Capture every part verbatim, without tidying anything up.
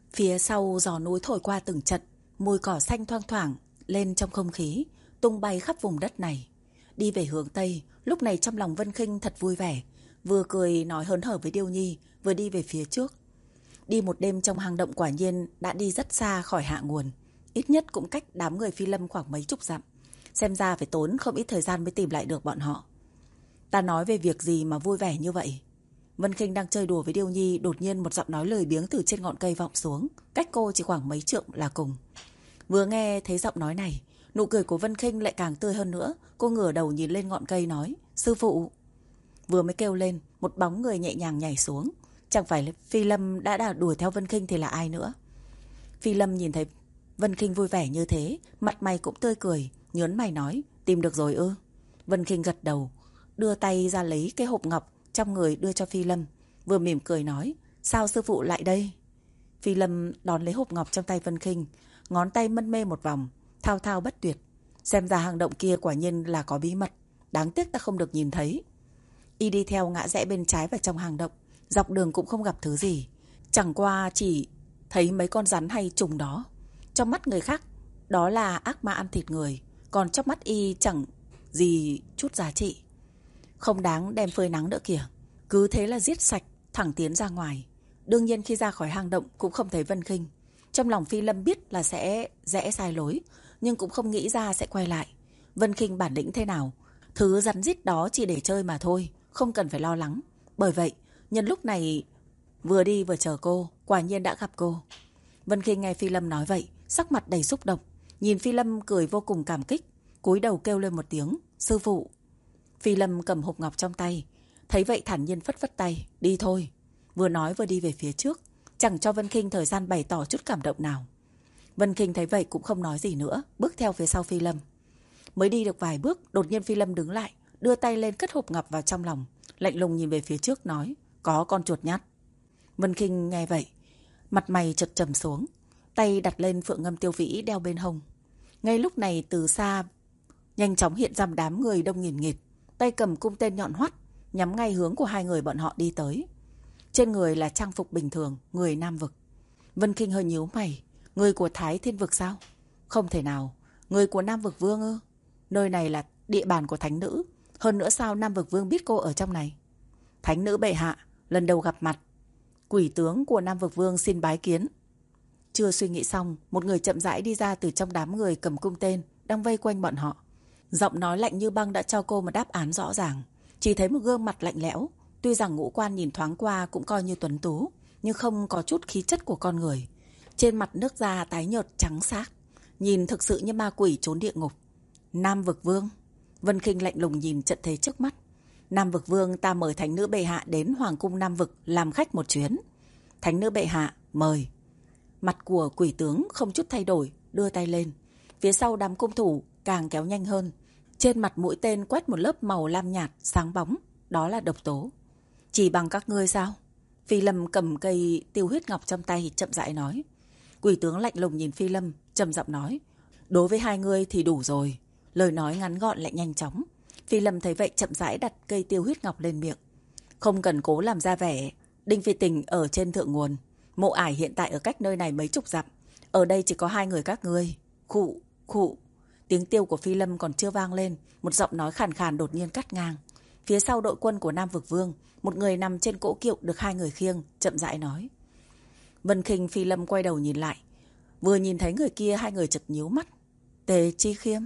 Phía sau gió núi thổi qua từng trận, mùi cỏ xanh thoang thoảng lên trong không khí, tung bay khắp vùng đất này. Đi về hướng Tây, lúc này trong lòng Vân Khinh thật vui vẻ, vừa cười nói hớn hở với Điêu Nhi, vừa đi về phía trước. Đi một đêm trong hang động quả nhiên đã đi rất xa khỏi hạ nguồn, ít nhất cũng cách đám người Phi Lâm khoảng mấy chục dặm. Xem ra phải tốn không ít thời gian mới tìm lại được bọn họ. Ta nói về việc gì mà vui vẻ như vậy? Vân Khinh đang chơi đùa với Điêu Nhi, đột nhiên một giọng nói lười biếng từ trên ngọn cây vọng xuống, cách cô chỉ khoảng mấy trượng là cùng. Vừa nghe thấy giọng nói này, nụ cười của Vân Khinh lại càng tươi hơn nữa. Cô ngửa đầu nhìn lên ngọn cây nói: "Sư phụ." Vừa mới kêu lên, một bóng người nhẹ nhàng nhảy xuống. Chẳng phải là Phi Lâm đã đà đuổi theo Vân Khinh thì là ai nữa? Phi Lâm nhìn thấy Vân Khinh vui vẻ như thế, mặt mày cũng tươi cười, nhớn mày nói: "Tìm được rồi ư?" Vân Khinh gật đầu, đưa tay ra lấy cái hộp ngọc trong người đưa cho Phi Lâm, vừa mỉm cười nói: "Sao sư phụ lại đây?" Phi Lâm đón lấy hộp ngọc trong tay Vân Khinh, ngón tay mân mê một vòng, thao thao bất tuyệt. Xem ra hang động kia quả nhiên là có bí mật, đáng tiếc ta không được nhìn thấy. Y đi theo ngã rẽ bên trái vào trong hang động, dọc đường cũng không gặp thứ gì, chẳng qua chỉ thấy mấy con rắn hay trùng đó. Trong mắt người khác đó là ác ma ăn thịt người, còn trong mắt Y chẳng gì chút giá trị, không đáng đem phơi nắng nữa kìa. Cứ thế là giết sạch, thẳng tiến ra ngoài. Đương nhiên khi ra khỏi hang động cũng không thấy Vân Khinh. Trong lòng Phi Lâm biết là sẽ rẽ sai lối, nhưng cũng không nghĩ ra sẽ quay lại. Vân Khinh bản lĩnh thế nào, thứ rắn rít đó chỉ để chơi mà thôi, không cần phải lo lắng. Bởi vậy nhân lúc này vừa đi vừa chờ cô, quả nhiên đã gặp cô. Vân Khinh nghe Phi Lâm nói vậy, sắc mặt đầy xúc động, nhìn Phi Lâm cười vô cùng cảm kích, cúi đầu kêu lên một tiếng: "Sư phụ." Phi Lâm cầm hộp ngọc trong tay, thấy vậy thản nhiên phất phất tay: "Đi thôi." Vừa nói vừa đi về phía trước, chẳng cho Vân Khinh thời gian bày tỏ chút cảm động nào. Vân Khinh thấy vậy cũng không nói gì nữa, bước theo phía sau Phi Lâm. Mới đi được vài bước, đột nhiên Phi Lâm đứng lại, đưa tay lên cất hộp ngọc vào trong lòng, lạnh lùng nhìn về phía trước nói: "Có con chuột nhắt." Vân Khinh nghe vậy, mặt mày chợt trầm xuống, tay đặt lên phượng ngâm tiêu vĩ đeo bên hông. Ngay lúc này từ xa nhanh chóng hiện ra đám người đông nghìn nghịt, tay cầm cung tên nhọn hoắt, nhắm ngay hướng của hai người bọn họ đi tới. Trên người là trang phục bình thường, người Nam vực. Vân Khinh hơi nhíu mày, người của Thái Thiên vực sao? Không thể nào, người của Nam vực vương ư? Nơi này là địa bàn của thánh nữ, hơn nữa sao Nam vực vương biết cô ở trong này? Thánh nữ bệ hạ, lần đầu gặp mặt, quỷ tướng của Nam vực vương xin bái kiến. Chưa suy nghĩ xong, một người chậm rãi đi ra từ trong đám người cầm cung tên đang vây quanh bọn họ. Giọng nói lạnh như băng đã cho cô một đáp án rõ ràng. Chỉ thấy một gương mặt lạnh lẽo, tuy rằng ngũ quan nhìn thoáng qua cũng coi như tuấn tú, nhưng không có chút khí chất của con người. Trên mặt nước da tái nhợt trắng xác, nhìn thực sự như ma quỷ trốn địa ngục. Nam vực vương. Vân Khinh lạnh lùng nhìn trận thế trước mắt. Nam vực vương, ta mời thánh nữ bệ hạ đến hoàng cung Nam vực làm khách một chuyến. Thánh nữ bệ hạ, mời. Mặt của quỷ tướng không chút thay đổi, đưa tay lên. Phía sau đám cung thủ càng kéo nhanh hơn. Trên mặt mũi tên quét một lớp màu lam nhạt sáng bóng, đó là độc tố. Chỉ bằng các ngươi sao? Phi Lâm cầm cây tiêu huyết ngọc trong tay chậm rãi nói. Quỷ tướng lạnh lùng nhìn Phi Lâm, trầm giọng nói: "Đối với hai ngươi thì đủ rồi." Lời nói ngắn gọn lại nhanh chóng. Phi Lâm thấy vậy chậm rãi đặt cây tiêu huyết ngọc lên miệng. Không cần cố làm ra vẻ. Đinh Phi Tình ở trên thượng nguồn, Mộ Ải hiện tại ở cách nơi này mấy chục dặm. Ở đây chỉ có hai người các ngươi. Khụ, khụ. Tiếng tiêu của Phi Lâm còn chưa vang lên, một giọng nói khàn khàn đột nhiên cắt ngang. Phía sau đội quân của Nam vực vương, một người nằm trên cỗ kiệu được hai người khiêng, chậm rãi nói. Vân Khinh, Phi Lâm quay đầu nhìn lại, vừa nhìn thấy người kia, hai người chợt nhíu mắt. Tề Chi Khiêm.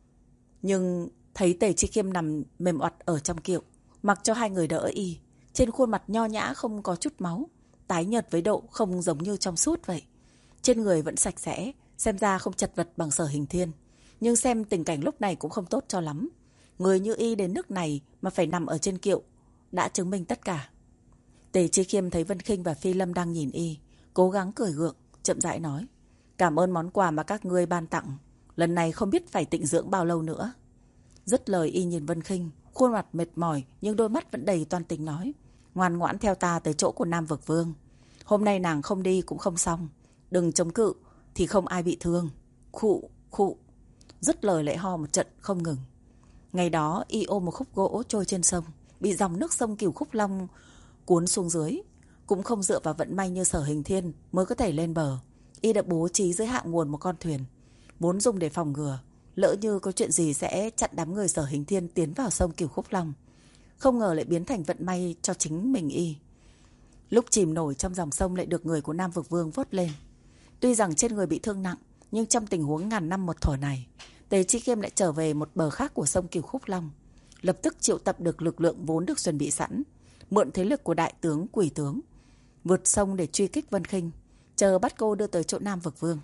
Nhưng thấy Tề Chi Khiêm nằm mềm oặt ở trong kiệu, mặc cho hai người đỡ y, trên khuôn mặt nho nhã không có chút máu, tái nhợt với độ không giống như trong suốt vậy. Trên người vẫn sạch sẽ, xem ra không chật vật bằng Sở Hình Thiên, nhưng xem tình cảnh lúc này cũng không tốt cho lắm. Người như y đến nước này mà phải nằm ở trên kiệu, đã chứng minh tất cả. Tề Chi Khiêm thấy Vân Khinh và Phi Lâm đang nhìn y, cố gắng cười gượng, chậm rãi nói: "Cảm ơn món quà mà các ngươi ban tặng, lần này không biết phải tịnh dưỡng bao lâu nữa." Dứt lời y nhìn Vân Khinh, khuôn mặt mệt mỏi nhưng đôi mắt vẫn đầy toan tính nói: "Ngoan ngoãn theo ta tới chỗ của Nam vực vương. Hôm nay nàng không đi cũng không xong, đừng chống cự thì không ai bị thương." Khụ, khụ. Dứt lời lại ho một trận không ngừng. Ngày đó y ôm một khúc gỗ trôi trên sông, bị dòng nước sông Cửu Khúc Long cuốn xuống dưới. cũng không dựa vào vận may như Sở Hình Thiên mới có thể lên bờ. Y đã bố trí dưới hạ nguồn một con thuyền, vốn dùng để phòng ngừa, lỡ như có chuyện gì sẽ chặn đám người Sở Hình Thiên tiến vào sông Cửu Khúc Long. Không ngờ lại biến thành vận may cho chính mình Y. Lúc chìm nổi trong dòng sông lại được người của Nam Vực Vương vớt lên. Tuy rằng trên người bị thương nặng, nhưng trong tình huống ngàn năm một thở này, Tề Chi Khiêm lại trở về một bờ khác của sông Cửu Khúc Long, lập tức triệu tập được lực lượng vốn được chuẩn bị sẵn, mượn thế lực của đại tướng Quỷ tướng, vượt sông để truy kích Vân Khinh, chờ bắt cô đưa tới chỗ Nam Vực Vương.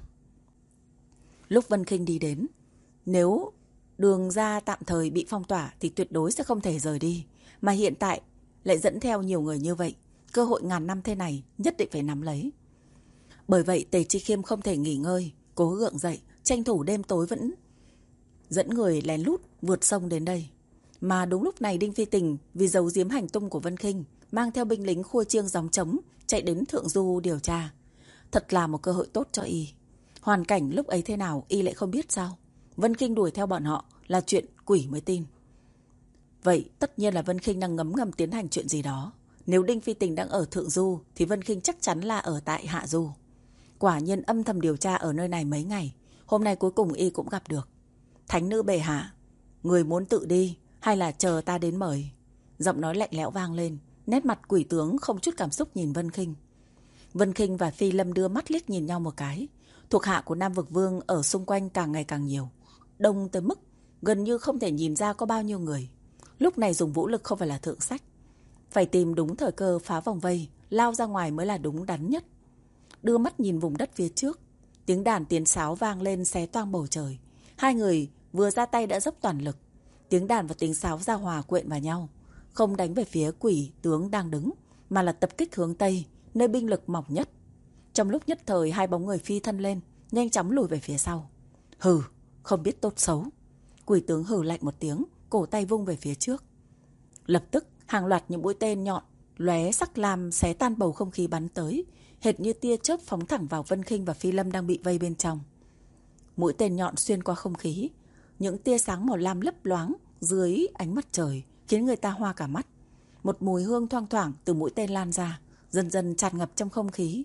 Lúc Vân Khinh đi đến, nếu đường ra tạm thời bị phong tỏa thì tuyệt đối sẽ không thể rời đi, mà hiện tại lại dẫn theo nhiều người như vậy, cơ hội ngàn năm thế này nhất định phải nắm lấy. Bởi vậy Tề Chi Khiêm không thể nghỉ ngơi, cố gượng dậy, tranh thủ đêm tối vẫn dẫn người lén lút vượt sông đến đây. Mà đúng lúc này Đinh Phi Tình vì giấu giếm hành tung của Vân Khinh, mang theo binh lính khua chiêng gióng trống chạy đến Thượng Du điều tra. Thật là một cơ hội tốt cho Y. Hoàn cảnh lúc ấy thế nào Y lại không biết sao? Vân Khinh đuổi theo bọn họ là chuyện quỷ mới tin. Vậy tất nhiên là Vân Khinh đang ngấm ngầm tiến hành chuyện gì đó. Nếu Đinh Phi Tình đang ở Thượng Du thì Vân Khinh chắc chắn là ở tại Hạ Du. Quả nhiên âm thầm điều tra ở nơi này mấy ngày, hôm nay cuối cùng Y cũng gặp được. Thánh nữ bệ hạ, người muốn tự đi hay là chờ ta đến mời? Giọng nói lạnh lẽo vang lên, nét mặt quỷ tướng không chút cảm xúc nhìn Vân Khinh. Vân Khinh và Phi Lâm đưa mắt liếc nhìn nhau một cái. Thuộc hạ của Nam Vực Vương ở xung quanh càng ngày càng nhiều, đông tới mức gần như không thể nhìn ra có bao nhiêu người. Lúc này dùng vũ lực không phải là thượng sách, phải tìm đúng thời cơ phá vòng vây, lao ra ngoài mới là đúng đắn nhất. Đưa mắt nhìn vùng đất phía trước, tiếng đàn tiếng sáo vang lên xé toang bầu trời. Hai người vừa ra tay đã dốc toàn lực, tiếng đàn và tiếng sáo giao hòa quyện vào nhau, không đánh về phía quỷ tướng đang đứng, mà là tập kích hướng Tây, nơi binh lực mỏng nhất. Trong lúc nhất thời hai bóng người phi thân lên, nhanh chóng lùi về phía sau. Hừ, không biết tốt xấu. Quỷ tướng hừ lạnh một tiếng, cổ tay vung về phía trước. Lập tức hàng loạt những mũi tên nhọn lóe sắc lam xé tan bầu không khí bắn tới, hệt như tia chớp phóng thẳng vào Vân Khinh và Phi Lâm đang bị vây bên trong. Mũi tên nhọn xuyên qua không khí, những tia sáng màu lam lấp loáng dưới ánh mặt trời khiến người ta hoa cả mắt. Một mùi hương thoang thoảng từ mũi tên lan ra, dần dần tràn ngập trong không khí.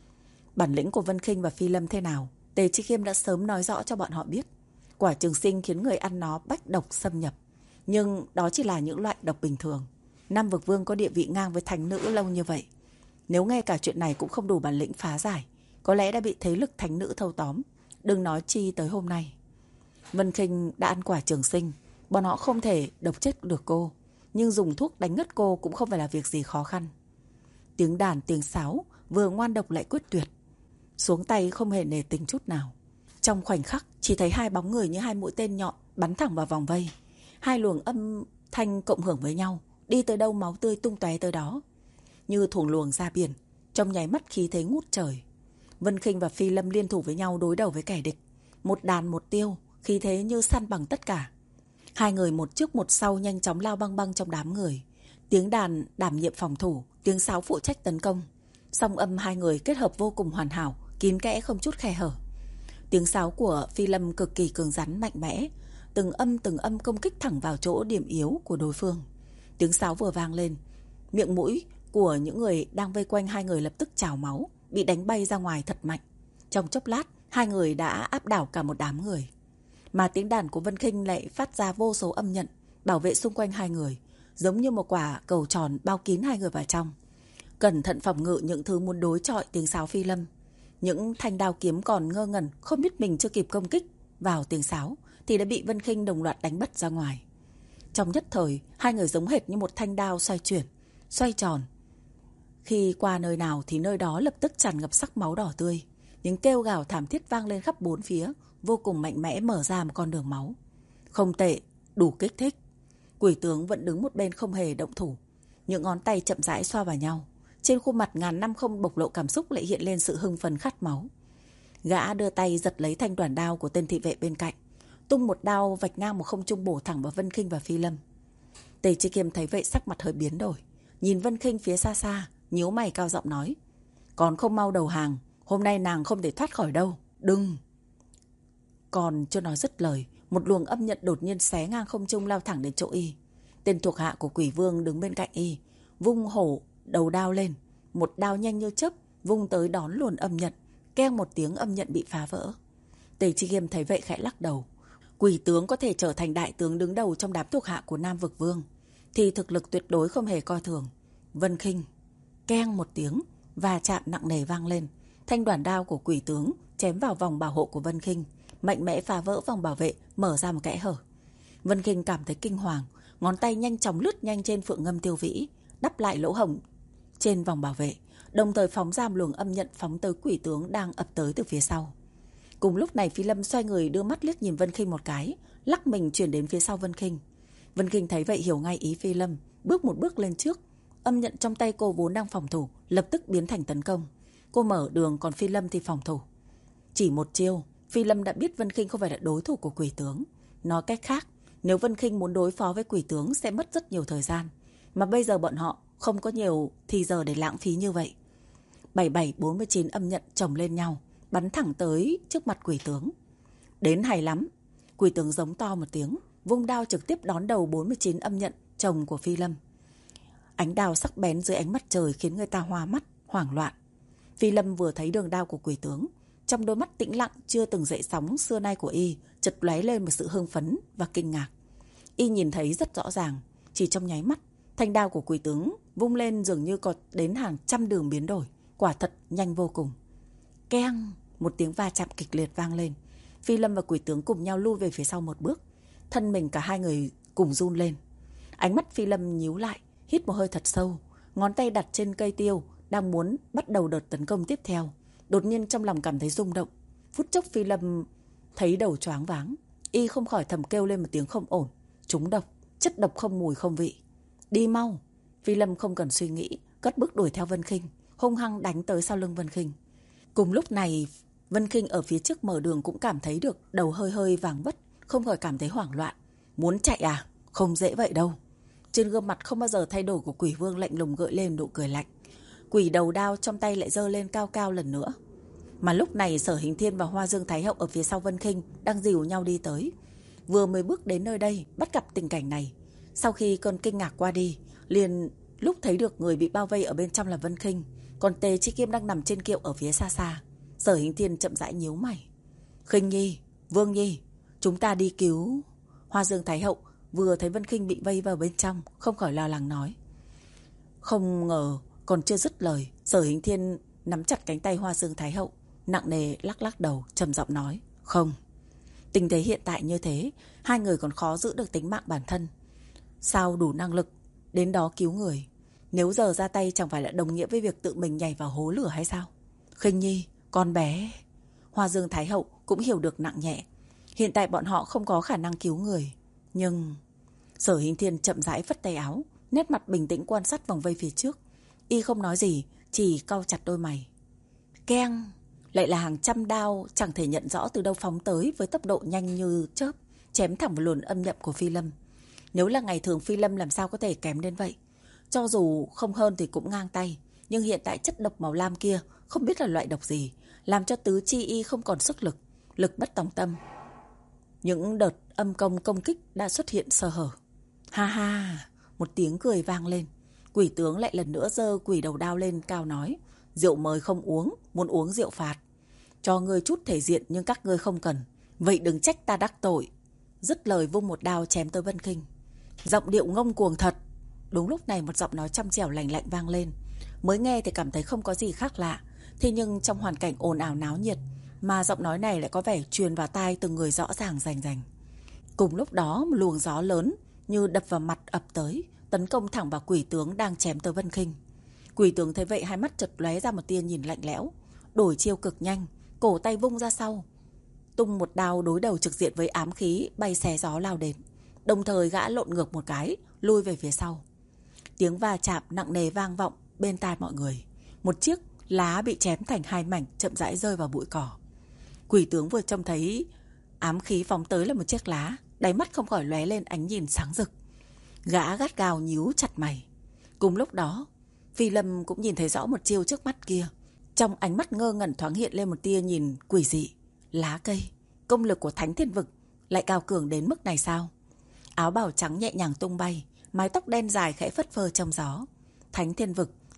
Bản lĩnh của Vân Khinh và Phi Lâm thế nào, Tề Chi Khiêm đã sớm nói rõ cho bọn họ biết. Quả trường sinh khiến người ăn nó bách độc xâm nhập, nhưng đó chỉ là những loại độc bình thường. Nam Vực Vương có địa vị ngang với thánh nữ lâu như vậy, nếu ngay cả chuyện này cũng không đủ bản lĩnh phá giải, có lẽ đã bị thế lực thánh nữ thâu tóm, đừng nói chi tới hôm nay. Vân Khinh đã ăn quả trường sinh, bọn họ không thể độc chết được cô, nhưng dùng thuốc đánh ngất cô cũng không phải là việc gì khó khăn. Tiếng đàn tiếng sáo vừa ngoan độc lại quyết tuyệt, xuống tay không hề nề tình chút nào. Trong khoảnh khắc chỉ thấy hai bóng người như hai mũi tên nhọn bắn thẳng vào vòng vây. Hai luồng âm thanh cộng hưởng với nhau, đi tới đâu máu tươi tung tóe tới đó, như thuồng luồng ra biển, trong nháy mắt khí thế ngút trời. Vân Khinh và Phi Lâm liên thủ với nhau đối đầu với kẻ địch, một đàn một tiêu, khí thế như săn bằng tất cả. Hai người một trước một sau nhanh chóng lao băng băng trong đám người. Tiếng đàn đảm nhiệm phòng thủ, tiếng sáo phụ trách tấn công. Song âm hai người kết hợp vô cùng hoàn hảo, kín kẽ không chút khe hở. Tiếng sáo của Phi Lâm cực kỳ cứng rắn mạnh mẽ, từng âm từng âm công kích thẳng vào chỗ điểm yếu của đối phương. Tiếng sáo vừa vang lên, miệng mũi của những người đang vây quanh hai người lập tức trào máu, bị đánh bay ra ngoài thật mạnh. Trong chốc lát, hai người đã áp đảo cả một đám người. Mà tiếng đàn của Vân Khinh lại phát ra vô số âm nhận, bảo vệ xung quanh hai người, giống như một quả cầu tròn bao kín hai người vào trong. Cẩn thận phòng ngự những thứ muốn đối chọi tiếng sáo Phi Lâm. Những thanh đao kiếm còn ngơ ngẩn, không biết mình chưa kịp công kích vào tiếng sáo thì đã bị Vân Khinh đồng loạt đánh bật ra ngoài. Trong nhất thời, hai người giống hệt như một thanh đao xoay chuyển, xoay tròn. Khi qua nơi nào thì nơi đó lập tức tràn ngập sắc máu đỏ tươi. Những kêu gào thảm thiết vang lên khắp bốn phía, vô cùng mạnh mẽ mở ra một con đường máu. Không tệ, đủ kích thích. Quỷ tướng vẫn đứng một bên không hề động thủ. Những ngón tay chậm rãi xoa vào nhau. Trên khuôn mặt ngàn năm không bộc lộ cảm xúc lại hiện lên sự hưng phấn khát máu. Gã đưa tay giật lấy thanh đoàn đao của tên thị vệ bên cạnh, tung một đao vạch ngang một không trung bổ thẳng vào Vân Khinh và Phi Lâm. Tề Chi Kiêm thấy vậy sắc mặt hơi biến đổi, nhìn Vân Khinh phía xa xa, nhíu mày cao giọng nói: "Còn không mau đầu hàng, hôm nay nàng không thể thoát khỏi đâu, đừng." Còn chưa nói dứt lời, một luồng âm nhận đột nhiên xé ngang không trung lao thẳng đến chỗ y. Tên thuộc hạ của Quỷ Vương đứng bên cạnh y, vung hổ đầu đao lên, một đao nhanh như chớp vung tới đón luồn âm nhận. Keng một tiếng, âm nhận bị phá vỡ. Tề Chi Kiêm thấy vậy khẽ lắc đầu. Quỷ tướng có thể trở thành đại tướng đứng đầu trong đám thuộc hạ của Nam Vực Vương thì thực lực tuyệt đối không hề coi thường. Vân Khinh. Keng một tiếng, và chạm nặng nề vang lên. Thanh đoàn đao của quỷ tướng chém vào vòng bảo hộ của Vân Khinh, mạnh mẽ phá vỡ vòng bảo vệ, mở ra một kẽ hở. Vân Khinh cảm thấy kinh hoàng, ngón tay nhanh chóng lướt nhanh trên phượng ngâm tiêu vĩ, đắp lại lỗ hổng trên vòng bảo vệ, đồng thời phóng ra một luồng âm nhận phóng tới quỷ tướng đang ập tới từ phía sau. Cùng lúc này, Phi Lâm xoay người đưa mắt liếc nhìn Vân Khinh một cái, lắc mình chuyển đến phía sau Vân Khinh. Vân Khinh thấy vậy hiểu ngay ý Phi Lâm, bước một bước lên trước. Âm nhận trong tay cô vốn đang phòng thủ lập tức biến thành tấn công. Cô mở đường, còn Phi Lâm thì phòng thủ. Chỉ một chiêu, Phi Lâm đã biết Vân Khinh không phải là đối thủ của quỷ tướng. Nói cách khác, nếu Vân Khinh muốn đối phó với quỷ tướng sẽ mất rất nhiều thời gian, mà bây giờ bọn họ không có nhiều thì giờ để lãng phí như vậy. bảy bảy bốn mươi chín âm nhận chồng lên nhau, bắn thẳng tới trước mặt quỷ tướng. Đến hay lắm. Quỷ tướng giống to một tiếng, vung đao trực tiếp đón đầu bốn mươi chín âm nhận chồng của Phi Lâm. Ánh đao sắc bén dưới ánh mặt trời khiến người ta hoa mắt, hoảng loạn. Phi Lâm vừa thấy đường đao của quỷ tướng, trong đôi mắt tĩnh lặng chưa từng dậy sóng xưa nay của y chợt lóe lên một sự hưng phấn và kinh ngạc. Y nhìn thấy rất rõ ràng, chỉ trong nháy mắt, thanh đao của quỷ tướng vung lên dường như có đến hàng trăm đường biến đổi, quả thật nhanh vô cùng. Keng, một tiếng va chạm kịch liệt vang lên. Phi Lâm và quỷ tướng cùng nhau lui về phía sau một bước, thân mình cả hai người cùng run lên. Ánh mắt Phi Lâm nhíu lại, hít một hơi thật sâu, ngón tay đặt trên cây tiêu, đang muốn bắt đầu đợt tấn công tiếp theo. Đột nhiên trong lòng cảm thấy rung động. Phút chốc Phi Lâm thấy đầu choáng váng, y không khỏi thầm kêu lên một tiếng không ổn. Trúng độc, chất độc không mùi không vị. Đi mau. Phi Lâm không cần suy nghĩ, cất bước đuổi theo Vân Khinh, hung hăng đánh tới sau lưng Vân Khinh. Cùng lúc này, Vân Khinh ở phía trước mở đường cũng cảm thấy được đầu hơi hơi vàng vất, không khỏi cảm thấy hoảng loạn. Muốn chạy à? Không dễ vậy đâu. Trên gương mặt không bao giờ thay đổi của quỷ vương lạnh lùng gợi lên nụ cười lạnh. Quỷ đầu đao trong tay lại giơ lên cao cao lần nữa. Mà lúc này Sở Hình Thiên và Hoa Dương Thái Hậu ở phía sau Vân Khinh đang dìu nhau đi tới. Vừa mới bước đến nơi đây bắt gặp tình cảnh này, sau khi cơn kinh ngạc qua đi, liền lúc thấy được người bị bao vây ở bên trong là Vân Khinh, còn Tề Chi Kiêm đang nằm trên kiệu ở phía xa xa. Sở Hình Thiên chậm rãi nhíu mày. Khinh Nhi, Vương Nhi, chúng ta đi cứu. Hoa Dương Thái Hậu vừa thấy Vân Khinh bị vây vào bên trong, không khỏi lo lắng nói. Không ngờ còn chưa dứt lời, Sở Hình Thiên nắm chặt cánh tay Hoa Dương Thái Hậu, nặng nề lắc lắc đầu, trầm giọng nói. Không, tình thế hiện tại như thế, hai người còn khó giữ được tính mạng bản thân, sao đủ năng lực đến đó cứu người. Nếu giờ ra tay chẳng phải là đồng nghĩa với việc tự mình nhảy vào hố lửa hay sao? Khinh Nhi, con bé. Hoa Dương Thái Hậu cũng hiểu được nặng nhẹ. Hiện tại bọn họ không có khả năng cứu người. Nhưng Sở Hình Thiên chậm rãi phất tay áo, nét mặt bình tĩnh quan sát vòng vây phía trước. Y không nói gì, chỉ cau chặt đôi mày. Keng, lại là hàng trăm đao chẳng thể nhận rõ từ đâu phóng tới với tốc độ nhanh như chớp, chém thẳng vào luồn âm nhậm của Phi Lâm. Nếu là ngày thường Phi Lâm làm sao có thể kém đến vậy? Cho dù không hơn thì cũng ngang tay. Nhưng hiện tại chất độc màu lam kia không biết là loại độc gì, làm cho tứ chi y không còn sức lực, lực bất tòng tâm. Những đợt âm công công kích đã xuất hiện sơ hở. Ha ha, một tiếng cười vang lên. Quỷ tướng lại lần nữa giơ quỷ đầu đao lên cao nói. Rượu mời không uống, muốn uống rượu phạt. Cho ngươi chút thể diện nhưng các ngươi không cần, vậy đừng trách ta đắc tội. Dứt lời vung một đao chém tới Vân Khinh. Giọng điệu ngông cuồng thật. Đúng lúc này một giọng nói trong trẻo lành lạnh vang lên. Mới nghe thì cảm thấy không có gì khác lạ, thế nhưng trong hoàn cảnh ồn ào náo nhiệt mà giọng nói này lại có vẻ truyền vào tai từng người rõ ràng rành rành. Cùng lúc đó một luồng gió lớn như đập vào mặt ập tới, tấn công thẳng vào quỷ tướng đang chém tới Vân Khinh. Quỷ tướng thấy vậy hai mắt chợt lóe ra một tia nhìn lạnh lẽo, đổi chiêu cực nhanh, cổ tay vung ra sau, tung một đao đối đầu trực diện với ám khí bay xé gió lao đến. Đồng thời gã lộn ngược một cái, lui về phía sau. Tiếng va chạm nặng nề vang vọng bên tai mọi người. Một chiếc lá bị chém thành hai mảnh chậm rãi rơi vào bụi cỏ. Quỷ tướng vừa trông thấy ám khí phóng tới là một chiếc lá, đáy mắt không khỏi lóe lên ánh nhìn sáng rực. Gã gắt gao nhíu chặt mày. Cùng lúc đó, Phi Lâm cũng nhìn thấy rõ một chiêu trước mắt kia. Trong ánh mắt ngơ ngẩn thoáng hiện lên một tia nhìn quỷ dị. Lá cây, công lực của Thánh Thiên Vực lại cao cường đến mức này sao? Áo bào trắng nhẹ nhàng tung bay, mái tóc đen dài khẽ phất phơ trong gió. Thánh Thiên Vực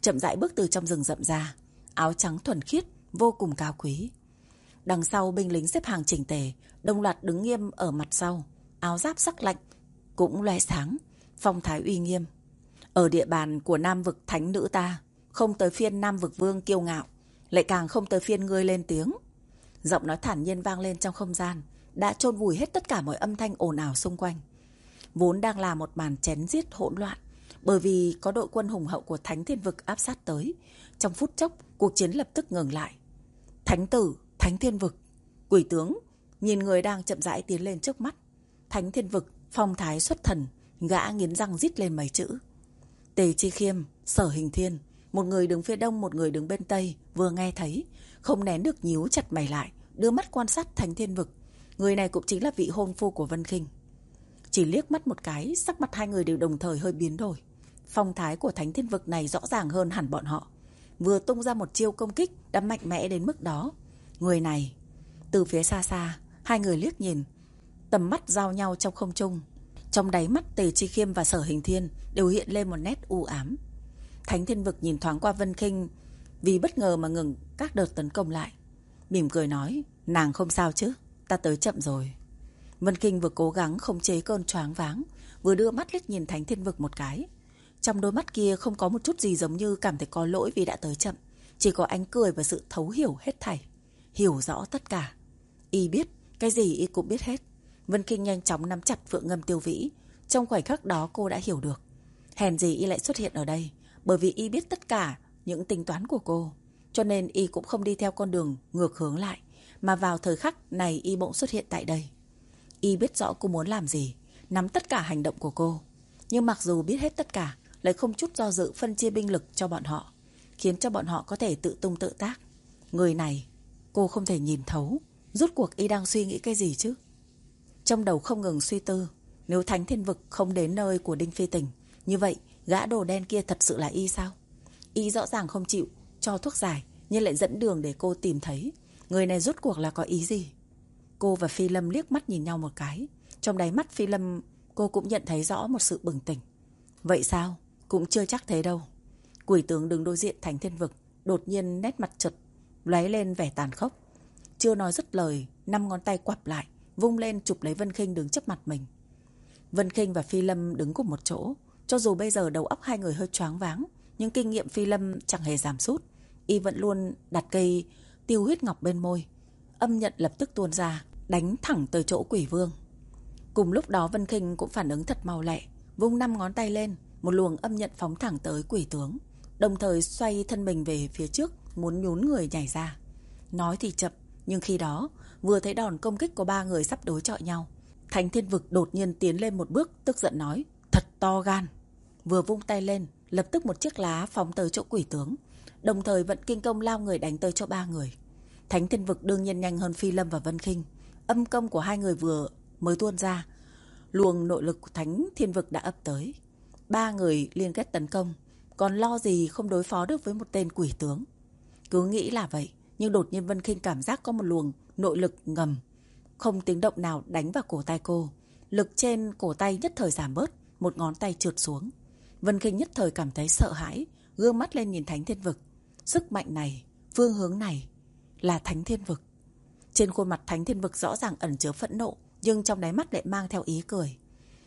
chậm rãi bước từ trong rừng rậm ra, áo trắng thuần khiết, vô cùng cao quý. Đằng sau binh lính xếp hàng chỉnh tề, đồng loạt đứng nghiêm ở mặt sau, áo giáp sắc lạnh cũng loe sáng, phong thái uy nghiêm. Ở địa bàn của Nam vực thánh nữ ta, không tới phiên Nam vực vương kiêu ngạo, lại càng không tới phiên ngươi lên tiếng. Giọng nói thản nhiên vang lên trong không gian, đã chôn vùi hết tất cả mọi âm thanh ồn ào xung quanh. Vốn đang là một màn chém giết hỗn loạn, bởi vì có đội quân hùng hậu của Thánh Thiên Vực áp sát tới. Trong phút chốc, cuộc chiến lập tức ngừng lại. Thánh tử, Thánh Thiên Vực, quỷ tướng nhìn người đang chậm rãi tiến lên trước mắt. Thánh Thiên Vực, phong thái xuất thần, gã nghiến răng rít lên mấy chữ. Tề Chi Khiêm, Sở Hình Thiên, một người đứng phía đông, một người đứng bên tây, vừa nghe thấy, không nén được nhíu chặt mày lại, đưa mắt quan sát Thánh Thiên Vực. Người này cũng chính là vị hôn phu của Vân Khinh. Chỉ liếc mắt một cái, sắc mặt hai người đều đồng thời hơi biến đổi. Phong thái của Thánh Thiên Vực này rõ ràng hơn hẳn bọn họ. Vừa tung ra một chiêu công kích đã mạnh mẽ đến mức đó. Người này, từ phía xa xa, hai người liếc nhìn, tầm mắt giao nhau trong không trung. Trong đáy mắt Tề Chi Khiêm và Sở Hình Thiên đều hiện lên một nét u ám. Thánh Thiên Vực nhìn thoáng qua Vân Khinh, vì bất ngờ mà ngừng các đợt tấn công lại, mỉm cười nói, nàng không sao chứ, ta tới chậm rồi. Vân Khinh vừa cố gắng khống chế cơn choáng váng, vừa đưa mắt liếc nhìn Thánh Thiên Vực một cái. Trong đôi mắt kia không có một chút gì giống như cảm thấy có lỗi vì đã tới chậm, chỉ có ánh cười và sự thấu hiểu hết thảy, hiểu rõ tất cả. Y biết, cái gì y cũng biết hết. Vân Khinh nhanh chóng nắm chặt Phượng Ngâm Tiêu Vĩ. Trong khoảnh khắc đó cô đã hiểu được, hèn gì y lại xuất hiện ở đây, bởi vì y biết tất cả những tính toán của cô, cho nên y cũng không đi theo con đường ngược hướng lại, mà vào thời khắc này y bỗng xuất hiện tại đây. Y biết rõ cô muốn làm gì, nắm tất cả hành động của cô, nhưng mặc dù biết hết tất cả, lại không chút do dự phân chia binh lực cho bọn họ, khiến cho bọn họ có thể tự tung tự tác. Người này cô không thể nhìn thấu, rốt cuộc y đang suy nghĩ cái gì chứ? Trong đầu không ngừng suy tư, nếu Thánh Thiên Vực không đến nơi của Đinh Phi Tình, như vậy gã đồ đen kia thật sự là y sao? Y rõ ràng không chịu cho thuốc giải, nhưng lại dẫn đường để cô tìm thấy. Người này rốt cuộc là có ý gì? Cô và Phi Lâm liếc mắt nhìn nhau một cái. Trong đáy mắt Phi Lâm, cô cũng nhận thấy rõ một sự bừng tỉnh. Vậy sao? Cũng chưa chắc thế đâu. Quỷ tướng đứng đối diện Thánh Thiên Vực, đột nhiên nét mặt chợt lóe lên vẻ tàn khốc. Chưa nói dứt lời, năm ngón tay quặp lại, vung lên chụp lấy Vân Khinh đứng trước mặt mình. Vân Khinh và Phi Lâm đứng cùng một chỗ. Cho dù bây giờ đầu óc hai người hơi choáng váng, nhưng kinh nghiệm Phi Lâm chẳng hề giảm sút. Y vẫn luôn đặt cây tiêu huyết ngọc bên môi. Âm nhận lập tức tuôn ra, đánh thẳng tới chỗ quỷ vương. Cùng lúc đó Vân Khinh cũng phản ứng thật mau lẹ, vung năm ngón tay lên, một luồng âm nhận phóng thẳng tới quỷ tướng, đồng thời xoay thân mình về phía trước, muốn nhún người nhảy ra. Nói thì chậm, nhưng khi đó vừa thấy đòn công kích của ba người sắp đối chọi nhau, Thánh Thiên Vực đột nhiên tiến lên một bước, tức giận nói, thật to gan. Vừa vung tay lên, lập tức một chiếc lá phóng tới chỗ quỷ tướng, đồng thời vận kinh công lao người đánh tới cho ba người. Thánh Thiên Vực đương nhiên nhanh hơn Phi Lâm và Vân Khinh. Âm công của hai người vừa mới tuôn ra, luồng nội lực của Thánh Thiên Vực đã ập tới. Ba người liên kết tấn công, còn lo gì không đối phó được với một tên quỷ tướng. Cứ nghĩ là vậy, nhưng đột nhiên Vân Khinh cảm giác có một luồng nội lực ngầm, không tiếng động nào đánh vào cổ tay cô. Lực trên cổ tay nhất thời giảm bớt, một ngón tay trượt xuống. Vân Khinh nhất thời cảm thấy sợ hãi, gương mắt lên nhìn Thánh Thiên Vực. Sức mạnh này, phương hướng này là Thánh Thiên Vực. Trên khuôn mặt Thánh Thiên Vực rõ ràng ẩn chứa phẫn nộ, nhưng trong đáy mắt lại mang theo ý cười.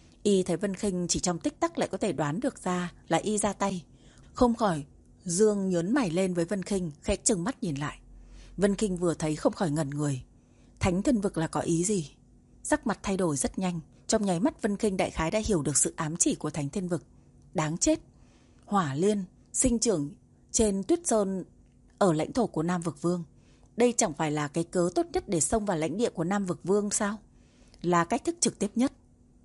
Y thấy Vân Khinh chỉ trong tích tắc lại có thể đoán được ra là y ra tay, không khỏi dương nhớn mày lên với Vân Khinh, khẽ trừng mắt nhìn lại. Vân Khinh vừa thấy không khỏi ngẩn người. Thánh Thiên Vực là có ý gì? Sắc mặt thay đổi rất nhanh, trong nháy mắt Vân Khinh đại khái đã hiểu được sự ám chỉ của Thánh Thiên Vực. Đáng chết, hỏa liên sinh trưởng trên tuyết sơn ở lãnh thổ của Nam Vực Vương, đây chẳng phải là cái cớ tốt nhất để xông vào lãnh địa của Nam Vực Vương sao? Là cách thức trực tiếp nhất.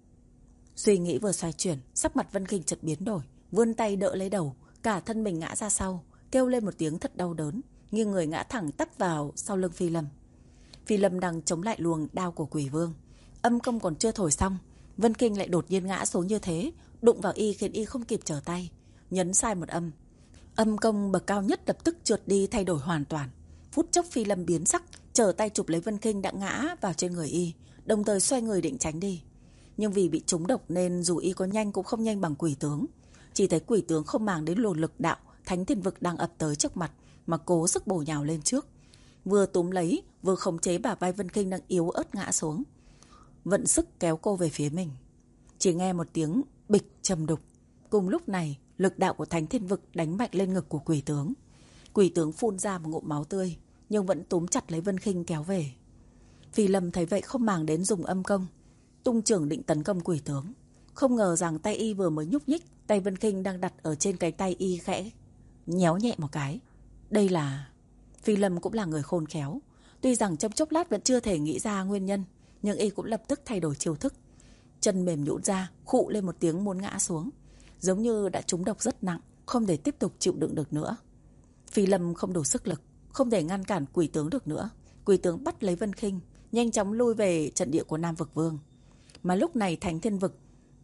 Suy nghĩ vừa xoay chuyển, sắc mặt Vân Khinh chợt biến đổi, vươn tay đỡ lấy đầu, cả thân mình ngã ra sau, kêu lên một tiếng thật đau đớn, nghiêng người ngã thẳng tắp vào sau lưng Phi Lâm. Phi Lâm đang chống lại luồng đao của quỷ vương. Âm công còn chưa thổi xong, Vân Khinh lại đột nhiên ngã xuống như thế, đụng vào y khiến y không kịp trở tay, nhấn sai một âm. Âm công bậc cao nhất lập tức trượt đi, thay đổi hoàn toàn. Phút chốc Phi Lâm biến sắc, trở tay chụp lấy Vân Khinh đã ngã vào trên người y, đồng thời xoay người định tránh đi. Nhưng vì bị trúng độc nên dù y có nhanh cũng không nhanh bằng quỷ tướng. Chỉ thấy quỷ tướng không màng đến luồng lực đạo Thánh Thiên Vực đang ập tới trước mặt mà cố sức bổ nhào lên trước. Vừa túm lấy, vừa khống chế bả vai Vân Khinh đang yếu ớt ngã xuống. Vận sức kéo cô về phía mình. Chỉ nghe một tiếng bịch trầm đục. Cùng lúc này, lực đạo của Thánh Thiên Vực đánh mạnh lên ngực của quỷ tướng. Quỷ tướng phun ra một ngụm máu tươi, nhưng vẫn túm chặt lấy Vân Khinh kéo về. Phi Lâm thấy vậy không màng đến dùng âm công, tung trưởng định tấn công quỷ tướng. Không ngờ rằng tay y vừa mới nhúc nhích, tay Vân Khinh đang đặt ở trên cái tay y khẽ nhéo nhẹ một cái. Đây là... Phi Lâm cũng là người khôn khéo. Tuy rằng trong chốc lát vẫn chưa thể nghĩ ra nguyên nhân, nhưng y cũng lập tức thay đổi chiêu thức. Chân mềm nhũn ra, khụ lên một tiếng muốn ngã xuống, giống như đã trúng độc rất nặng, không thể tiếp tục chịu đựng được nữa. Phi Lâm không đủ sức lực, không thể ngăn cản quỷ tướng được nữa. Quỷ tướng bắt lấy Vân Khinh, nhanh chóng lui về trận địa của Nam Vực Vương. Mà lúc này Thánh Thiên Vực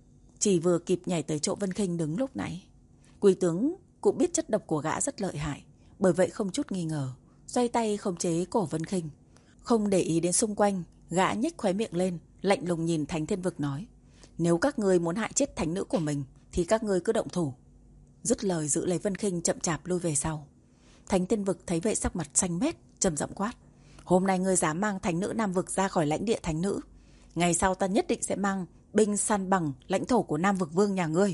chỉ vừa kịp nhảy tới chỗ Vân Khinh đứng lúc nãy. Quỷ tướng cũng biết chất độc của gã rất lợi hại, bởi vậy không chút nghi ngờ, xoay tay khống chế cổ Vân Khinh. Không để ý đến xung quanh, gã nhếch khóe miệng lên, lạnh lùng nhìn Thánh Thiên Vực nói: nếu các ngươi muốn hại chết thánh nữ của mình thì các ngươi cứ động thủ. Dứt lời giữ lấy Vân Khinh chậm chạp lui về sau. Thánh Thiên Vực thấy vậy sắc mặt xanh mét, trầm giọng quát: hôm nay ngươi dám mang thánh nữ Nam Vực ra khỏi lãnh địa thánh nữ, ngày sau ta nhất định sẽ mang binh săn bằng lãnh thổ của Nam Vực Vương nhà ngươi.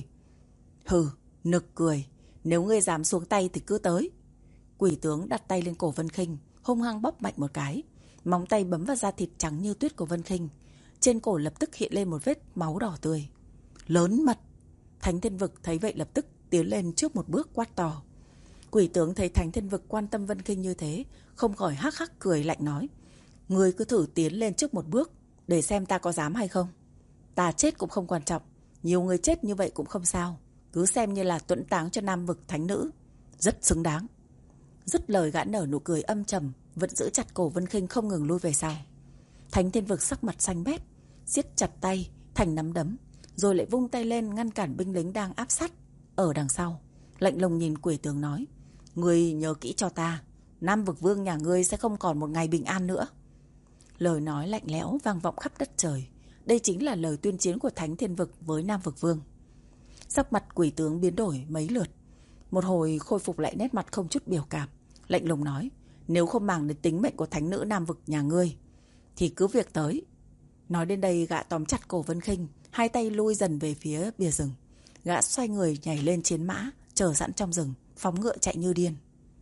Hừ, nực cười, nếu ngươi dám xuống tay thì cứ tới. Quỷ tướng đặt tay lên cổ Vân Khinh, hung hăng bóp mạnh một cái, móng tay bấm vào da thịt trắng như tuyết của Vân Khinh. Trên cổ lập tức hiện lên một vết máu đỏ tươi. Lớn mật! Thánh Thiên Vực thấy vậy lập tức tiến lên trước một bước quát to. Quỷ tướng thấy Thánh Thiên Vực quan tâm Vân Khinh như thế, không khỏi hắc hắc cười lạnh nói: ngươi cứ thử tiến lên trước một bước, để xem ta có dám hay không. Ta chết cũng không quan trọng, nhiều người chết như vậy cũng không sao, cứ xem như là tuẫn táng cho Nam Vực thánh nữ, rất xứng đáng. Dứt lời gã nở nụ cười âm trầm, vẫn giữ chặt cổ Vân Khinh không ngừng lui về sau. Thánh Thiên Vực sắc mặt xanh mét, siết chặt tay thành nắm đấm, rồi lại vung tay lên ngăn cản binh lính đang áp sát ở đằng sau. Lạnh lùng nhìn quỷ tướng nói: ngươi nhớ kỹ cho ta, Nam Vực Vương nhà ngươi sẽ không còn một ngày bình an nữa. Lời nói lạnh lẽo vang vọng khắp đất trời. Đây chính là lời tuyên chiến của Thánh Thiên Vực với Nam Vực Vương. Sắc mặt quỷ tướng biến đổi mấy lượt, một hồi khôi phục lại nét mặt không chút biểu cảm, lạnh lùng nói: nếu không màng đến tính mệnh của thánh nữ Nam Vực nhà ngươi thì cứ việc tới. Nói đến đây gã tóm chặt cổ Vân Khinh, hai tay lui dần về phía bìa rừng. Gã xoay người nhảy lên chiến mã, chờ sẵn trong rừng, phóng ngựa chạy như điên.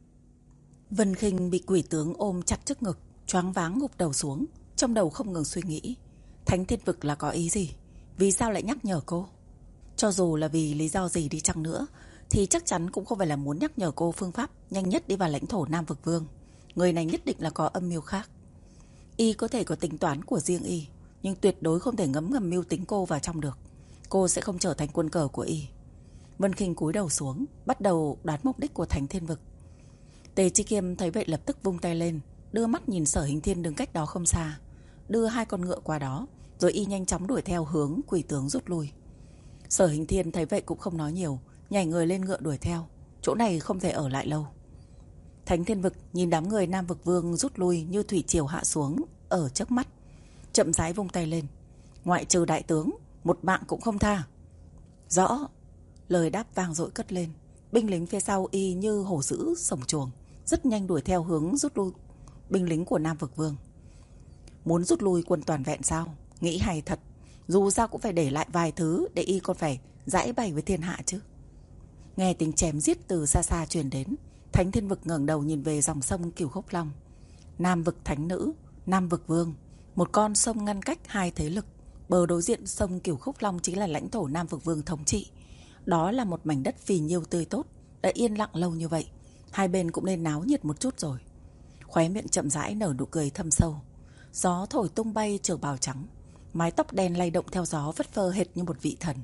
Vân Khinh bị quỷ tướng ôm chặt trước ngực, choáng váng gục đầu xuống, trong đầu không ngừng suy nghĩ. Thánh Thiên Vực là có ý gì? Vì sao lại nhắc nhở cô? Cho dù là vì lý do gì đi chăng nữa, thì chắc chắn cũng không phải là muốn nhắc nhở cô phương pháp nhanh nhất đi vào lãnh thổ Nam Vực Vương. Người này nhất định là có âm mưu khác. Y có thể có tính toán của riêng Y, nhưng tuyệt đối không thể ngấm ngầm mưu tính cô vào trong được. Cô sẽ không trở thành quân cờ của Y. Vân Khinh cúi đầu xuống, bắt đầu đoán mục đích của Thánh Thiên Vực. Tề Chi Kiêm thấy vậy lập tức vung tay lên, đưa mắt nhìn Sở Hình Thiên đứng cách đó không xa, đưa hai con ngựa qua đó, rồi Y nhanh chóng đuổi theo hướng quỷ tướng rút lui. Sở Hình Thiên thấy vậy cũng không nói nhiều, nhảy người lên ngựa đuổi theo. Chỗ này không thể ở lại lâu. Thánh Thiên Vực nhìn đám người Nam Vực Vương rút lui như thủy triều hạ xuống ở trước mắt, chậm rãi vung tay lên: ngoại trừ đại tướng, một mạng cũng không tha. Rõ. Lời đáp vang dội cất lên. Binh lính phía sau Y như hổ dữ sổng chuồng, rất nhanh đuổi theo hướng rút lui binh lính của Nam Vực Vương. Muốn rút lui quân toàn vẹn sao? Nghĩ hay thật. Dù sao cũng phải để lại vài thứ để Y còn phải giải bày với thiên hạ chứ. Nghe tiếng chém giết từ xa xa truyền đến, Thánh Thiên Vực ngẩng đầu nhìn về dòng sông Cửu Khúc Long. Nam Vực Thánh Nữ, Nam Vực Vương, một con sông ngăn cách hai thế lực. Bờ đối diện sông Cửu Khúc Long chính là lãnh thổ Nam Vực Vương thống trị. Đó là một mảnh đất phì nhiêu tươi tốt, đã yên lặng lâu như vậy, hai bên cũng nên náo nhiệt một chút rồi. Khóe miệng chậm rãi nở nụ cười thâm sâu. Gió thổi tung bay trường bào trắng, mái tóc đen lay động theo gió phất phơ hệt như một vị thần.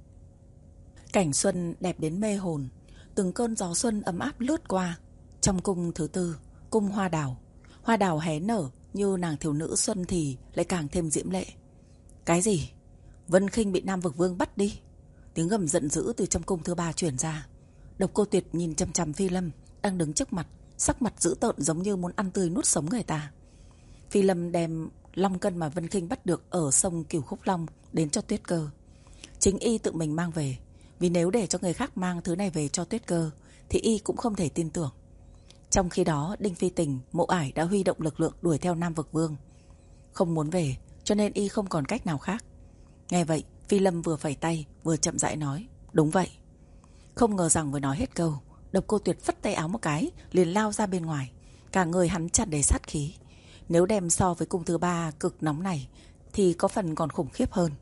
Cảnh xuân đẹp đến mê hồn, từng cơn gió xuân ấm áp lướt qua. Trong cung thứ tư, cung hoa đào, hoa đào hé nở như nàng thiếu nữ xuân thì lại càng thêm diễm lệ. Cái gì? Vân Khinh bị Nam Vực Vương bắt đi? Tiếng gầm giận dữ từ trong cung thứ ba truyền ra. Độc Cô Tuyệt nhìn chằm chằm Phi Lâm đang đứng trước mặt, sắc mặt dữ tợn giống như muốn ăn tươi nuốt sống người ta. Phi Lâm đem long cân mà Vân Khinh bắt được ở sông Cửu Khúc Long đến cho Tuyết Cơ. Chính Y tự mình mang về, vì nếu để cho người khác mang thứ này về cho Tuyết Cơ thì y cũng không thể tin tưởng. Trong khi đó Đinh Phi Tình, Mộ Ải đã huy động lực lượng đuổi theo Nam Vực Vương. Không muốn về, cho nên y không còn cách nào khác. Nghe vậy, Phi Lâm vừa phẩy tay vừa chậm rãi nói, đúng vậy. Không ngờ rằng vừa nói hết câu, Độc Cô Tuyệt phất tay áo một cái, liền lao ra bên ngoài. Cả người hắn tràn đầy sát khí. Nếu đem so với cung thứ ba cực nóng này thì có phần còn khủng khiếp hơn.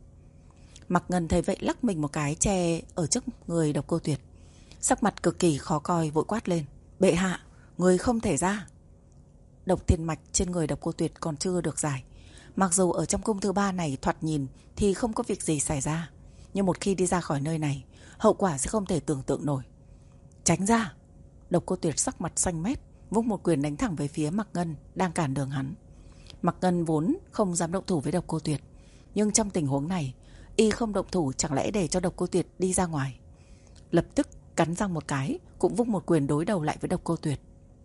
Mặc Ngân thấy vậy lắc mình một cái che ở trước người Độc Cô Tuyệt. Sắc mặt cực kỳ khó coi, vội quát lên, bệ hạ, người không thể ra. Độc thiên mạch trên người Độc Cô Tuyệt còn chưa được giải. Mặc dù ở trong cung thứ ba này thoạt nhìn thì không có việc gì xảy ra, nhưng một khi đi ra khỏi nơi này, hậu quả sẽ không thể tưởng tượng nổi. Tránh ra. Độc Cô Tuyệt sắc mặt xanh mét, vung một quyền đánh thẳng về phía Mặc Ngân đang cản đường hắn. Mặc Ngân vốn không dám động thủ với Độc Cô Tuyệt, nhưng trong tình huống này y không động thủ chẳng lẽ để cho Độc Cô Tuyệt đi ra ngoài. Lập tức cắn răng một cái, cũng vung một quyền đối đầu lại với Độc Cô Tuyệt.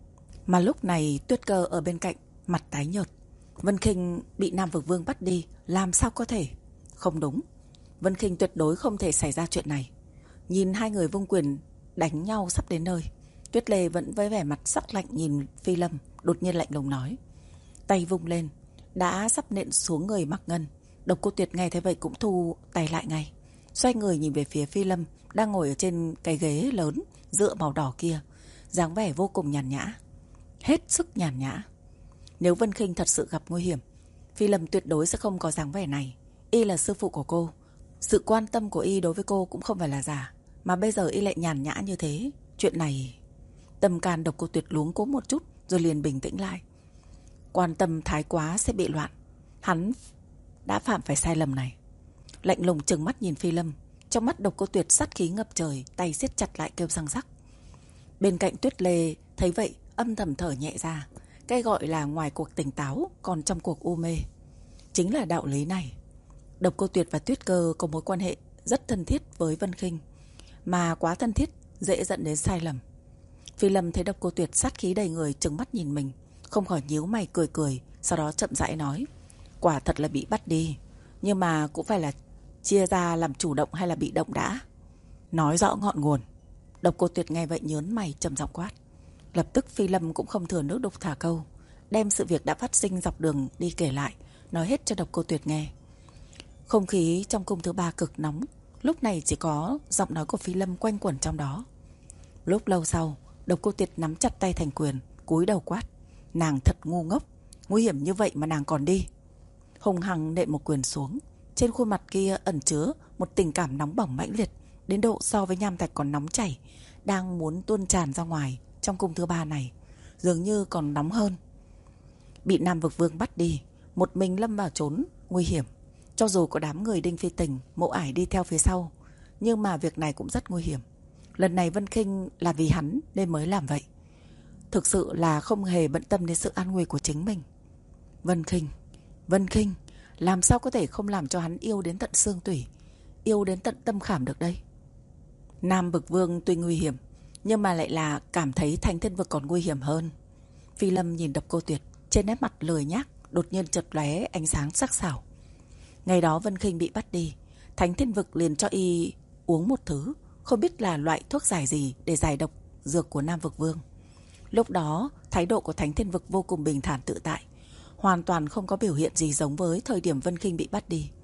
Mà lúc này Tuyết Cơ ở bên cạnh mặt tái nhợt. Vân Khinh bị Nam Vực Vương bắt đi, làm sao có thể? Không đúng, Vân Khinh tuyệt đối không thể xảy ra chuyện này. Nhìn hai người vung quyền đánh nhau sắp đến nơi, Tuyết Lê vẫn với vẻ mặt sắc lạnh nhìn Phi Lâm, đột nhiên lạnh lùng nói. Tay vung lên, đã sắp nện xuống người Mặc Ngân. Độc Cô Tuyệt nghe thấy vậy cũng thu tay lại ngay, xoay người nhìn về phía Phi Lâm đang ngồi ở trên cái ghế lớn dựa màu đỏ kia, dáng vẻ vô cùng nhàn nhã, hết sức nhàn nhã. Nếu Vân Khinh thật sự gặp nguy hiểm, Phi Lâm tuyệt đối sẽ không có dáng vẻ này. Y là sư phụ của cô, sự quan tâm của y đối với cô cũng không phải là giả, mà bây giờ y lại nhàn nhã như thế. Chuyện này... Tâm can Độc Cô Tuyệt luống cố một chút rồi liền bình tĩnh lại. Quan tâm thái quá sẽ bị loạn, hắn đã phạm phải sai lầm này. Lạnh lùng trừng mắt nhìn Phi Lâm, trong mắt Độc Cô Tuyệt sát khí ngập trời, tay siết chặt lại kêu răng rắc. Bên cạnh Tuyết Lê thấy vậy âm thầm thở nhẹ ra. Cái gọi là ngoài cuộc tỉnh táo còn trong cuộc u mê, chính là đạo lý này. Độc Cô Tuyệt và Tuyết Cơ có mối quan hệ rất thân thiết với Vân Khinh, mà quá thân thiết dễ dẫn đến sai lầm. Phi Lâm thấy Độc Cô Tuyệt sát khí đầy người trừng mắt nhìn mình, không khỏi nhíu mày cười cười, sau đó chậm rãi nói, quả thật là bị bắt đi, nhưng mà cũng phải là chia ra làm chủ động hay là bị động đã. Nói rõ ngọn nguồn. Độc Cô Tuyệt nghe vậy nhớn mày trầm giọng quát. Lập tức Phi Lâm cũng không thừa nước đục thả câu, đem sự việc đã phát sinh dọc đường đi kể lại, nói hết cho Độc Cô Tuyệt nghe. Không khí trong cung thứ ba cực nóng, lúc này chỉ có giọng nói của Phi Lâm quanh quẩn trong đó. Lúc lâu sau, Độc Cô Tuyệt nắm chặt tay thành quyền, cúi đầu quát, nàng thật ngu ngốc, nguy hiểm như vậy mà nàng còn đi. Hùng hằng nện một quyền xuống, trên khuôn mặt kia ẩn chứa một tình cảm nóng bỏng mãnh liệt, đến độ so với nham thạch còn nóng chảy, đang muốn tuôn tràn ra ngoài. Trong cung thứ ba này dường như còn nóng hơn. Bị Nam Vực Vương bắt đi, một mình lâm vào trốn nguy hiểm. Cho dù có đám người Đinh Phi Tình, Mộ Ải đi theo phía sau, nhưng mà việc này cũng rất nguy hiểm. Lần này Vân Khinh là vì hắn nên mới làm vậy, thực sự là không hề bận tâm đến sự an nguy của chính mình. Vân Khinh, Vân Khinh làm sao có thể không làm cho hắn yêu đến tận xương tủy, yêu đến tận tâm khảm được đây. Nam Vực Vương tuy nguy hiểm, nhưng mà lại là cảm thấy Thánh Thiên Vực còn nguy hiểm hơn. Phi Lâm nhìn Độc Cô Tuyệt, trên nét mặt lười nhác đột nhiên chợt lóe ánh sáng sắc sảo. Ngày đó Vân Khinh bị bắt đi, Thánh Thiên Vực liền cho y uống một thứ, không biết là loại thuốc giải gì để giải độc dược của Nam Vực Vương. Lúc đó thái độ của Thánh Thiên Vực vô cùng bình thản tự tại, hoàn toàn không có biểu hiện gì giống với thời điểm Vân Khinh bị bắt đi.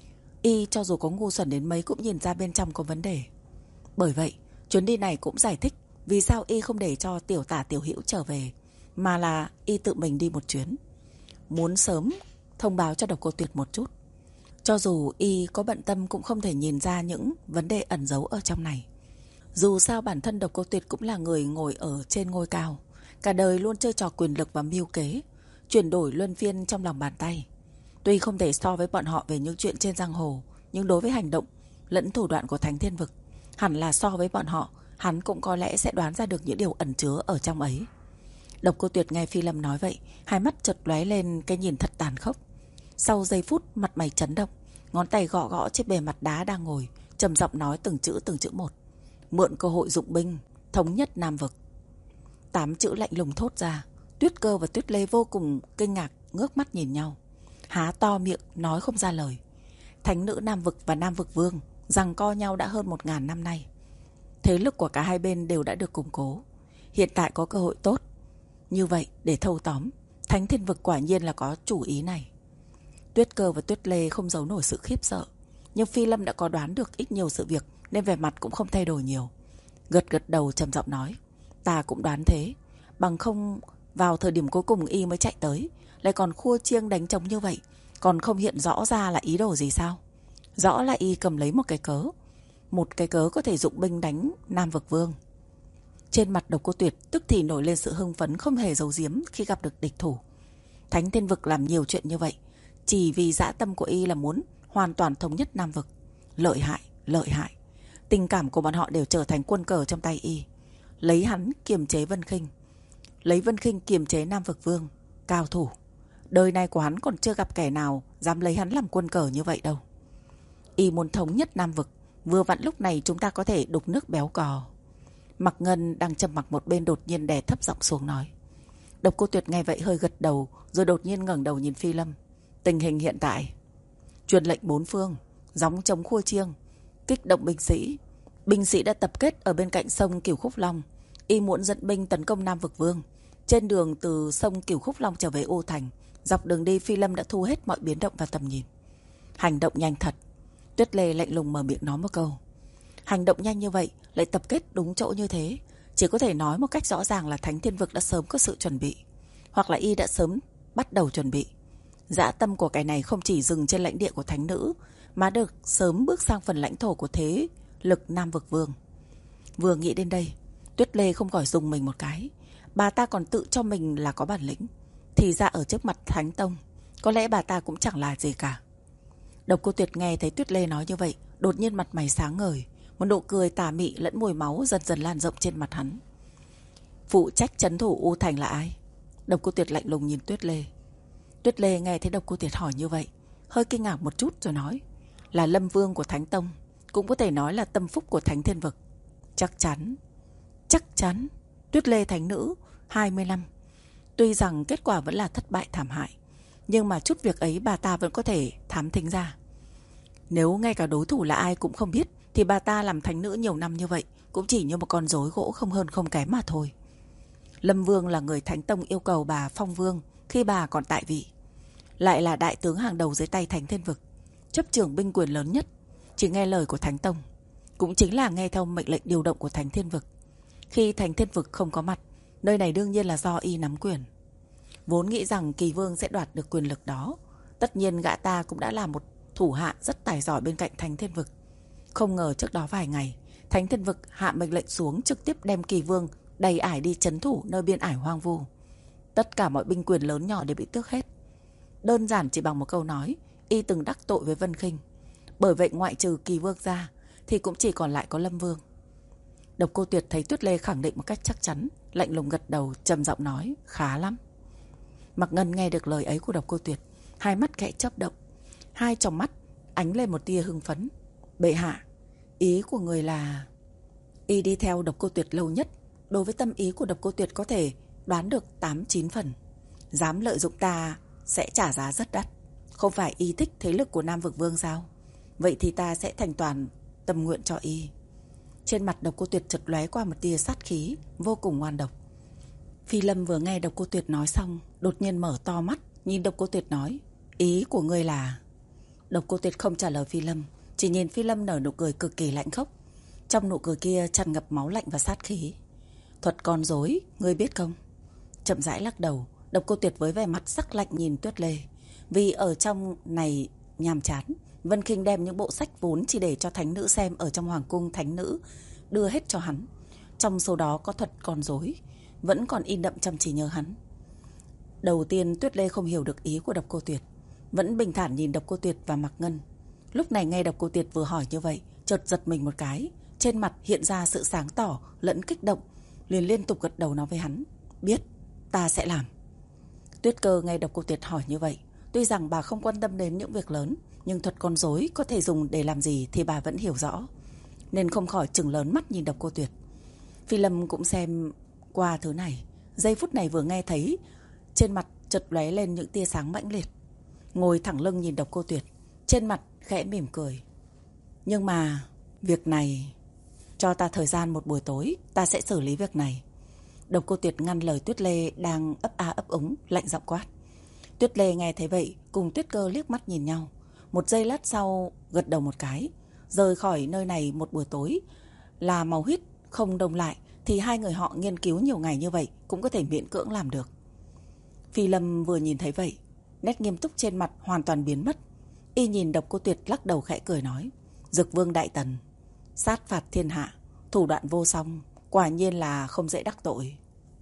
Y cho dù có ngu xuẩn đến mấy cũng nhìn ra bên trong có vấn đề. Bởi vậy chuyến đi này cũng giải thích vì sao y không để cho Tiểu Tả Tiểu Hữu trở về, mà là y tự mình đi một chuyến, muốn sớm thông báo cho Độc Cô Tuyệt một chút. Cho dù y có bận tâm cũng không thể nhìn ra những vấn đề ẩn giấu ở trong này. Dù sao bản thân Độc Cô Tuyệt cũng là người ngồi ở trên ngôi cao, cả đời luôn chơi trò quyền lực và mưu kế, chuyển đổi luân phiên trong lòng bàn tay. Tuy không thể so với bọn họ về những chuyện trên giang hồ, nhưng đối với hành động lẫn thủ đoạn của Thánh Thiên Vực, hẳn là so với bọn họ, hắn cũng có lẽ sẽ đoán ra được những điều ẩn chứa ở trong ấy. Độc Cô Tuyệt nghe Phi Lâm nói vậy, hai mắt chợt lóe lên cái nhìn thật tàn khốc. Sau giây phút mặt mày chấn động, ngón tay gõ gõ trên bề mặt đá đang ngồi, trầm giọng nói từng chữ từng chữ một. Mượn cơ hội dụng binh, thống nhất Nam Vực. Tám chữ lạnh lùng thốt ra. Tuyết Cơ và Tuyết Lê vô cùng kinh ngạc, ngước mắt nhìn nhau, há to miệng nói không ra lời. Thánh nữ Nam Vực và Nam Vực Vương giằng co nhau đã hơn một ngàn năm nay. Thế lực của cả hai bên đều đã được củng cố. Hiện tại có cơ hội tốt như vậy để thâu tóm. Thánh Thiên Vực quả nhiên là có chủ ý này. Tuyết Cơ và Tuyết Lê không giấu nổi sự khiếp sợ. Nhưng Phi Lâm đã có đoán được ít nhiều sự việc, nên vẻ mặt cũng không thay đổi nhiều. Gật gật đầu trầm giọng nói, ta cũng đoán thế. Bằng không vào thời điểm cuối cùng y mới chạy tới, lại còn khua chiêng đánh trống như vậy, còn không hiện rõ ra là ý đồ gì sao? Rõ là y cầm lấy một cái cớ. Một cái cớ có thể dụng binh đánh Nam Vực Vương. Trên mặt Độc Cô Tuyệt tức thì nổi lên sự hưng phấn không hề giấu giếm khi gặp được địch thủ. Thánh Thiên Vực làm nhiều chuyện như vậy chỉ vì dã tâm của y là muốn hoàn toàn thống nhất Nam Vực. Lợi hại, lợi hại. Tình cảm của bọn họ đều trở thành quân cờ trong tay y. Lấy hắn kiềm chế Vân Khinh, lấy Vân Khinh kiềm chế Nam Vực Vương. Cao thủ. Đời này của hắn còn chưa gặp kẻ nào dám lấy hắn làm quân cờ như vậy đâu. Y muốn thống nhất Nam Vực. Vừa vặn lúc này chúng ta có thể đục nước béo cò. Mặc Ngân đang trầm mặc một bên đột nhiên đè thấp giọng xuống nói. Độc Cô Tuyệt nghe vậy hơi gật đầu, rồi đột nhiên ngẩng đầu nhìn Phi Lâm. Tình hình hiện tại, truyền lệnh bốn phương, gióng trống khua chiêng, kích động binh sĩ. Binh sĩ đã tập kết ở bên cạnh sông Cửu Khúc Long. Y muốn dẫn binh tấn công Nam Vực Vương. Trên đường từ sông Cửu Khúc Long trở về Ô Thành, dọc đường đi Phi Lâm đã thu hết mọi biến động và tầm nhìn. Hành động nhanh thật. Tuyết Lê lạnh lùng mở miệng nói một câu. Hành động nhanh như vậy, lại tập kết đúng chỗ như thế, chỉ có thể nói một cách rõ ràng là Thánh Thiên Vực đã sớm có sự chuẩn bị, hoặc là y đã sớm bắt đầu chuẩn bị. Dã tâm của cái này không chỉ dừng trên lãnh địa của thánh nữ, mà được sớm bước sang phần lãnh thổ của thế lực Nam Vực Vương. Vừa nghĩ đến đây, Tuyết Lê không khỏi dùng mình một cái. Bà ta còn tự cho mình là có bản lĩnh, thì ra ở trước mặt Thánh Tông, có lẽ bà ta cũng chẳng là gì cả. Độc Cô Tuyệt nghe thấy Tuyết Lê nói như vậy, đột nhiên mặt mày sáng ngời, một nụ cười tà mị lẫn mùi máu dần dần lan rộng trên mặt hắn. Phụ trách trấn thủ U Thành là ai? Độc Cô Tuyệt lạnh lùng nhìn Tuyết Lê. Tuyết Lê nghe thấy Độc Cô Tuyệt hỏi như vậy, hơi kinh ngạc một chút rồi nói, là Lâm Vương của Thánh Tông, cũng có thể nói là tâm phúc của Thánh Thiên Vực. Chắc chắn, chắc chắn. Tuyết Lê thánh nữ hai mươi năm, tuy rằng kết quả vẫn là thất bại thảm hại, nhưng mà chút việc ấy bà ta vẫn có thể thám thính ra. Nếu ngay cả đối thủ là ai cũng không biết, thì bà ta làm thánh nữ nhiều năm như vậy cũng chỉ như một con rối gỗ không hơn không kém mà thôi. Lâm Vương là người Thánh Tông yêu cầu bà phong vương khi bà còn tại vị, lại là đại tướng hàng đầu dưới tay Thánh Thiên Vực, chấp trưởng binh quyền lớn nhất, chỉ nghe lời của Thánh Tông, cũng chính là nghe theo mệnh lệnh điều động của Thánh Thiên Vực. Khi Thánh Thiên Vực không có mặt, nơi này đương nhiên là do y nắm quyền. Vốn nghĩ rằng Kỳ Vương sẽ đoạt được quyền lực đó, tất nhiên gã ta cũng đã là một thủ hạ rất tài giỏi bên cạnh Thánh Thiên Vực. Không ngờ trước đó vài ngày, Thánh Thiên Vực hạ mệnh lệnh xuống, trực tiếp đem Kỳ Vương đầy ải đi trấn thủ nơi biên ải hoang vu. Tất cả mọi binh quyền lớn nhỏ đều bị tước hết. Đơn giản chỉ bằng một câu nói, y từng đắc tội với Vân Khinh. Bởi vậy ngoại trừ Kỳ Vương ra thì cũng chỉ còn lại có Lâm Vương. Độc Cô Tuyệt thấy Tuyết Lê khẳng định một cách chắc chắn, lạnh lùng gật đầu, trầm giọng nói, khá lắm. Mặc Ngân nghe được lời ấy của Độc Cô Tuyệt, hai mắt khẽ chớp động, hai tròng mắt ánh lên một tia hưng phấn. Bệ hạ, ý của người là... Y đi theo Độc Cô Tuyệt lâu nhất, đối với tâm ý của Độc Cô Tuyệt có thể đoán được tám chín phần. Dám lợi dụng ta sẽ trả giá rất đắt. Không phải y thích thế lực của Nam Vực Vương sao? Vậy thì ta sẽ thành toàn tâm nguyện cho y. Trên mặt Độc Cô Tuyệt chợt lóe qua một tia sát khí vô cùng ngoan độc. Phi Lâm vừa nghe Độc Cô Tuyệt nói xong, đột nhiên mở to mắt nhìn Độc Cô Tuyệt nói, ý của ngươi là... Độc Cô Tuyệt không trả lời Phi Lâm, chỉ nhìn Phi Lâm nở nụ cười cực kỳ lạnh khốc. Trong nụ cười kia tràn ngập máu lạnh và sát khí. Thuật con rối, ngươi biết không? Chậm rãi lắc đầu, Độc Cô Tuyệt với vẻ mặt sắc lạnh nhìn Tuyết Lê. Vì ở trong này nhàm chán, Vân Khinh đem những bộ sách vốn chỉ để cho thánh nữ xem ở trong hoàng cung thánh nữ đưa hết cho hắn. Trong số đó có thuật con rối, vẫn còn in đậm trong trí nhớ hắn. Đầu tiên Tuyết Lê không hiểu được ý của Độc Cô Tuyệt, vẫn bình thản nhìn Độc Cô Tuyệt và Mạc Ngân. Lúc này nghe Độc Cô Tuyệt vừa hỏi như vậy, chợt giật mình một cái, trên mặt hiện ra sự sáng tỏ lẫn kích động, liền liên tục gật đầu nói với hắn, biết, ta sẽ làm. Tuyết Cơ nghe Độc Cô Tuyệt hỏi như vậy, tuy rằng bà không quan tâm đến những việc lớn, nhưng thuật con rối có thể dùng để làm gì thì bà vẫn hiểu rõ, nên không khỏi trừng lớn mắt nhìn Độc Cô Tuyệt. Phi Lâm cũng xem qua thứ này, giây phút này vừa nghe thấy, trên mặt chợt lóe lên những tia sáng mãnh liệt, ngồi thẳng lưng nhìn Độc Cô Tuyệt, trên mặt khẽ mỉm cười. Nhưng mà việc này Cho ta thời gian một buổi tối, ta sẽ xử lý việc này. Độc Cô Tuyệt ngăn lời Tuyết Lê đang ấp a ấp úng, lạnh giọng quát. Tuyết Lê nghe thấy vậy, cùng Tuyết Cơ liếc mắt nhìn nhau. Một giây lát sau, gật đầu một cái. Rời khỏi nơi này một buổi tối là màu huyết không đông lại, thì hai người họ nghiên cứu nhiều ngày như vậy cũng có thể miễn cưỡng làm được. Phi Lâm vừa nhìn thấy vậy, nét nghiêm túc trên mặt hoàn toàn biến mất. Y nhìn Độc Cô Tuyệt lắc đầu khẽ cười nói. Dực Vương đại tần, sát phạt thiên hạ, thủ đoạn vô song, quả nhiên là không dễ đắc tội.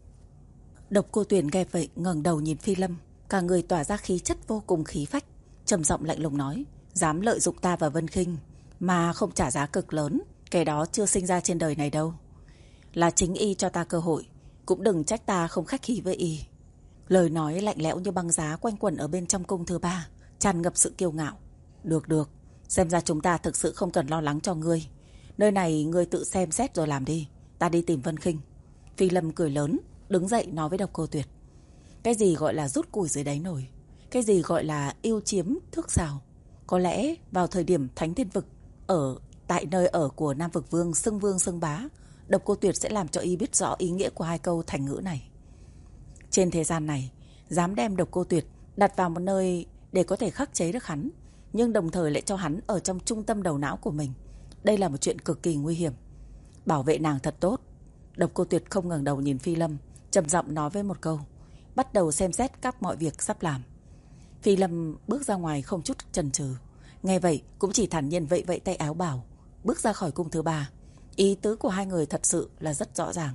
Độc Cô Tuyệt nghe vậy ngẩng đầu nhìn Phi Lâm, cả người tỏa ra khí chất vô cùng khí phách, trầm giọng lạnh lùng nói. Dám lợi dụng ta và Vân Khinh mà không trả giá cực lớn, kẻ đó chưa sinh ra trên đời này đâu. Là chính y cho ta cơ hội, cũng đừng trách ta không khách khí với y. Lời nói lạnh lẽo như băng giá quanh quẩn ở bên trong cung thứ ba, tràn ngập sự kiêu ngạo. Được được, xem ra chúng ta thực sự không cần lo lắng cho ngươi. Nơi này ngươi tự xem xét rồi làm đi, ta đi tìm Vân Khinh. Phi Lâm cười lớn, đứng dậy nói với Độc Cô Tuyệt. Cái gì gọi là rút củi dưới đáy nồi, cái gì gọi là yêu chiếm thước sào. Có lẽ vào thời điểm Thánh Thiên Vực ở tại nơi ở của Nam Vực Vương xưng vương xưng bá, Độc Cô Tuyệt sẽ làm cho y biết rõ ý nghĩa của hai câu thành ngữ này. Trên thế gian này, dám đem Độc Cô Tuyệt đặt vào một nơi để có thể khắc chế được hắn, nhưng đồng thời lại cho hắn ở trong trung tâm đầu não của mình, đây là một chuyện cực kỳ nguy hiểm. Bảo vệ nàng thật tốt. Độc Cô Tuyệt không ngẩng đầu nhìn Phi Lâm, trầm giọng nói với một câu, bắt đầu xem xét các mọi việc sắp làm. Phi Lâm bước ra ngoài không chút chần chừ, nghe vậy cũng chỉ thản nhiên vẫy vẫy tay áo bảo, bước ra khỏi cung thứ ba. Ý tứ của hai người thật sự là rất rõ ràng.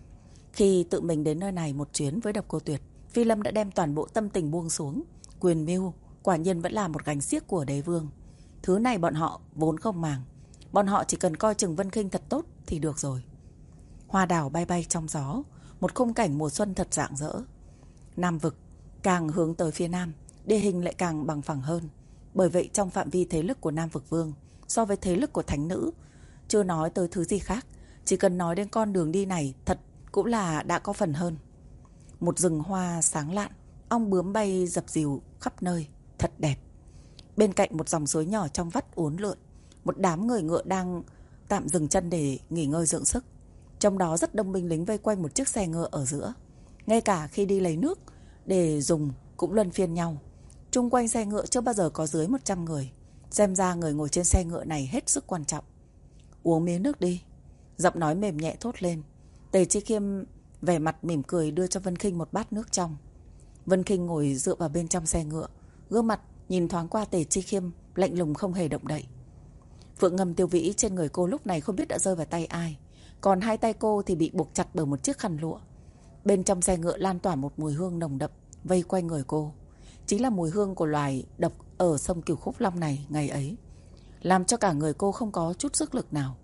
Khi tự mình đến nơi này một chuyến với Độc Cô Tuyệt, Phi Lâm đã đem toàn bộ tâm tình buông xuống. Quyền mưu quả nhiên vẫn là một gánh xiếc của đế vương. Thứ này bọn họ vốn không màng, bọn họ chỉ cần coi chừng Vân Khinh thật tốt thì được rồi. Hoa đào bay bay trong gió, một khung cảnh mùa xuân thật rạng rỡ. Nam Vực càng hướng tới phía nam, địa hình lại càng bằng phẳng hơn. Bởi vậy trong phạm vi thế lực của Nam Vực Vương so với thế lực của thánh nữ, chưa nói tới thứ gì khác, chỉ cần nói đến con đường đi này thật cũng là đã có phần hơn. Một rừng hoa sáng lạn, ong bướm bay dập dìu khắp nơi, thật đẹp. Bên cạnh một dòng suối nhỏ trong vắt uốn lượn, một đám người ngựa đang tạm dừng chân để nghỉ ngơi dưỡng sức. Trong đó rất đông binh lính vây quanh một chiếc xe ngựa ở giữa. Ngay cả khi đi lấy nước để dùng cũng luân phiên nhau. Chung quanh xe ngựa chưa bao giờ có dưới một trăm người. Xem ra người ngồi trên xe ngựa này hết sức quan trọng. Uống miếng nước đi. Giọng nói mềm nhẹ thốt lên. Tề Chi Khiêm vẻ mặt mỉm cười đưa cho Vân Khinh một bát nước trong. Vân Khinh ngồi dựa vào bên trong xe ngựa, gương mặt nhìn thoáng qua Tề Chi Khiêm, lạnh lùng không hề động đậy. Phượng ngầm tiêu vĩ trên người cô lúc này không biết đã rơi vào tay ai, còn hai tay cô thì bị buộc chặt bởi một chiếc khăn lụa. Bên trong xe ngựa lan tỏa một mùi hương nồng đậm vây quanh người cô, chính là mùi hương của loài độc ở sông Cửu Khúc Long này ngày ấy, làm cho cả người cô không có chút sức lực nào.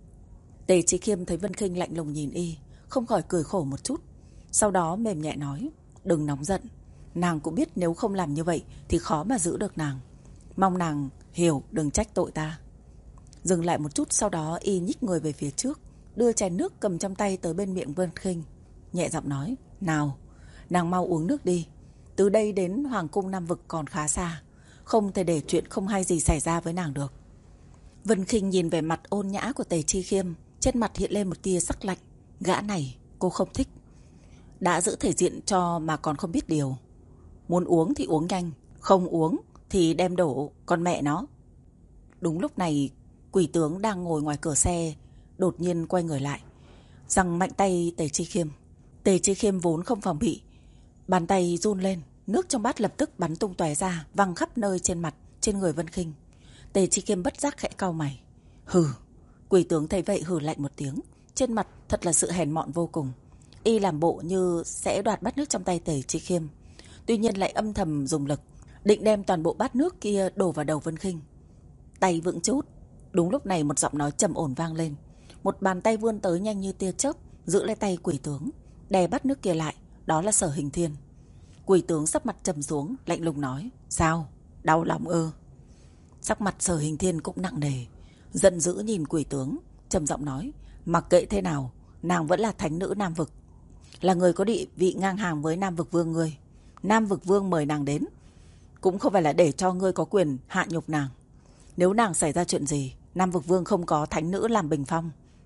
Tề Chi Khiêm thấy Vân Khinh lạnh lùng nhìn y, không khỏi cười khổ một chút, sau đó mềm nhẹ nói, đừng nóng giận, nàng cũng biết nếu không làm như vậy thì khó mà giữ được nàng, mong nàng hiểu, đừng trách tội ta. Dừng lại một chút, sau đó y nhích người về phía trước, đưa chén nước cầm trong tay tới bên miệng Vân Khinh, nhẹ giọng nói, nào, nàng mau uống nước đi. Từ đây đến Hoàng cung Nam Vực còn khá xa, không thể để chuyện không hay gì xảy ra với nàng được. Vân Khinh nhìn về mặt ôn nhã của Tề Chi Khiêm, trên mặt hiện lên một tia sắc lạnh. Gã này cô không thích, đã giữ thể diện cho mà còn không biết điều. Muốn uống thì uống nhanh, không uống thì đem đổ con mẹ nó. Đúng lúc này, Quỷ tướng đang ngồi ngoài cửa xe đột nhiên quay người lại, giằng mạnh tay Tề Chi Khiêm. Tề Chi Khiêm vốn không phòng bị, bàn tay run lên, nước trong bát lập tức bắn tung tóe ra, văng khắp nơi trên mặt, trên người Vân Khinh. Tề Chi Khiêm bất giác khẽ cau mày. Hừ. Quỷ tướng thấy vậy hừ lạnh một tiếng, trên mặt thật là sự hèn mọn vô cùng. Y làm bộ như sẽ đoạt bát nước trong tay Tề Chi Khiêm, tuy nhiên lại âm thầm dùng lực, định đem toàn bộ bát nước kia đổ vào đầu Vân Khinh. Tay vững chút. Đúng lúc này một giọng nói trầm ổn vang lên, một bàn tay vươn tới nhanh như tia chớp, giữ lấy tay quỷ tướng, đè bát nước kia lại. Đó là Sở Hình Thiên. Quỷ tướng sắc mặt trầm xuống, lạnh lùng nói, sao, đau lòng ư? Sắc mặt Sở Hình Thiên cũng nặng nề, giận dữ nhìn quỷ tướng, trầm giọng nói, mặc kệ thế nào, nàng vẫn là thánh nữ Nam Vực, là người có địa vị ngang hàng với Nam Vực Vương ngươi. Nam Vực Vương mời nàng đến cũng không phải là để cho ngươi có quyền hạ nhục nàng. Nếu nàng xảy ra chuyện gì, Nam Vực Vương không có thánh nữ làm bình phong,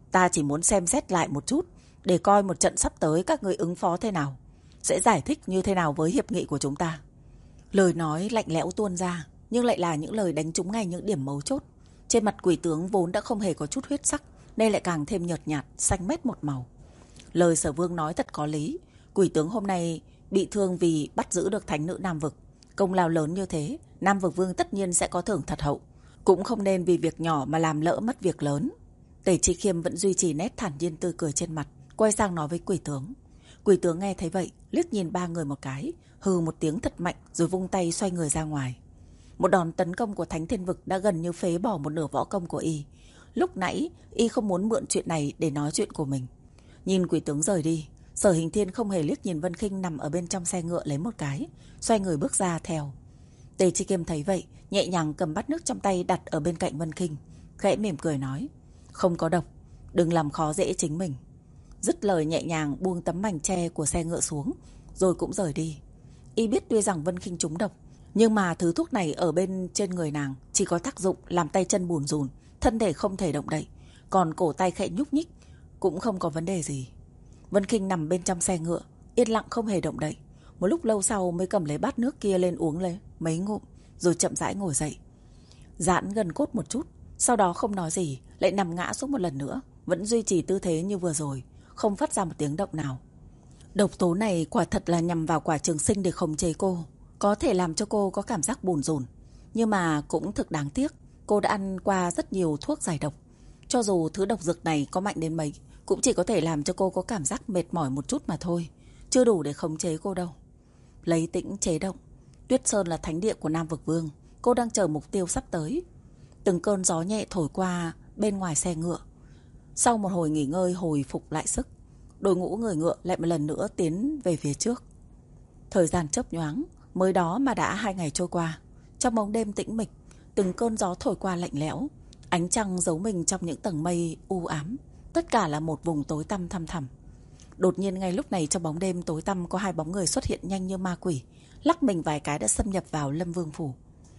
Ta chỉ muốn xem xét lại một chút, để coi một trận sắp tới các ngươi ứng phó thế nào, sẽ giải thích như thế nào với hiệp nghị của chúng ta. Lời nói lạnh lẽo tuôn ra, nhưng lại là những lời đánh trúng ngay những điểm mấu chốt. Trên mặt quỷ tướng vốn đã không hề có chút huyết sắc, nay lại càng thêm nhợt nhạt, xanh mét một màu. Lời Sở Vương nói thật có lý. Quỷ tướng hôm nay bị thương vì bắt giữ được thánh nữ Nam Vực. Công lao lớn như thế, Nam Vực Vương tất nhiên sẽ có thưởng thật hậu. Cũng không nên vì việc nhỏ mà làm lỡ mất việc lớn. Tề Chi Khiêm vẫn duy trì nét thản nhiên tươi cười trên mặt, quay sang nói với quỷ tướng. Quỷ tướng nghe thấy vậy, liếc nhìn ba người một cái, hừ một tiếng thật mạnh rồi vung tay xoay người ra ngoài. Một đòn tấn công của Thánh Thiên Vực đã gần như phế bỏ một nửa võ công của y. Lúc nãy, y không muốn mượn chuyện này để nói chuyện của mình. Nhìn quỷ tướng rời đi, Sở Hình Thiên không hề liếc nhìn Vân Khinh nằm ở bên trong xe ngựa lấy một cái, xoay người bước ra theo. Tề Chi Kiêm thấy vậy, nhẹ nhàng cầm bát nước trong tay đặt ở bên cạnh Vân Khinh, khẽ mỉm cười nói: "Không có độc, đừng làm khó dễ chính mình." Dứt lời nhẹ nhàng buông tấm mảnh tre của xe ngựa xuống, rồi cũng rời đi. Y biết tuy rằng Vân Khinh trúng độc, nhưng mà thứ thuốc này ở bên trên người nàng chỉ có tác dụng làm tay chân bùn rùn, thân thể không thể động đậy, còn cổ tay khẽ nhúc nhích cũng không có vấn đề gì. Vân Khinh nằm bên trong xe ngựa, yên lặng không hề động đậy. Một lúc lâu sau mới cầm lấy bát nước kia lên uống lấy mấy ngụm, rồi chậm rãi ngồi dậy. Giãn gần cốt một chút, sau đó không nói gì, lại nằm ngã xuống một lần nữa, vẫn duy trì tư thế như vừa rồi, không phát ra một tiếng động nào. Độc tố này quả thật là nhằm vào quả trường sinh để khống chế cô, có thể làm cho cô có cảm giác bùn rùn. Nhưng mà cũng thực đáng tiếc, cô đã ăn qua rất nhiều thuốc giải độc. Cho dù thứ độc dược này có mạnh đến mấy, cũng chỉ có thể làm cho cô có cảm giác mệt mỏi một chút mà thôi, chưa đủ để khống chế cô đâu. Lấy tĩnh chế động. Tuyết Sơn là thánh địa của Nam Vực Vương, cô đang chờ mục tiêu sắp tới. Từng cơn gió nhẹ thổi qua bên ngoài xe ngựa. Sau một hồi nghỉ ngơi hồi phục lại sức, đội ngũ người ngựa lại một lần nữa tiến về phía trước. Thời gian chớp nhoáng, mới đó mà đã hai ngày trôi qua. Trong bóng đêm tĩnh mịch, từng cơn gió thổi qua lạnh lẽo, ánh trăng giấu mình trong những tầng mây u ám. Tất cả là một vùng tối tăm thăm thẳm. Đột nhiên ngay lúc này trong bóng đêm tối tăm có hai bóng người xuất hiện nhanh như ma quỷ, lắc mình vài cái đã xâm nhập vào Lâm Vương Phủ.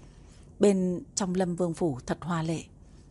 Bên trong Lâm Vương Phủ thật hoa lệ.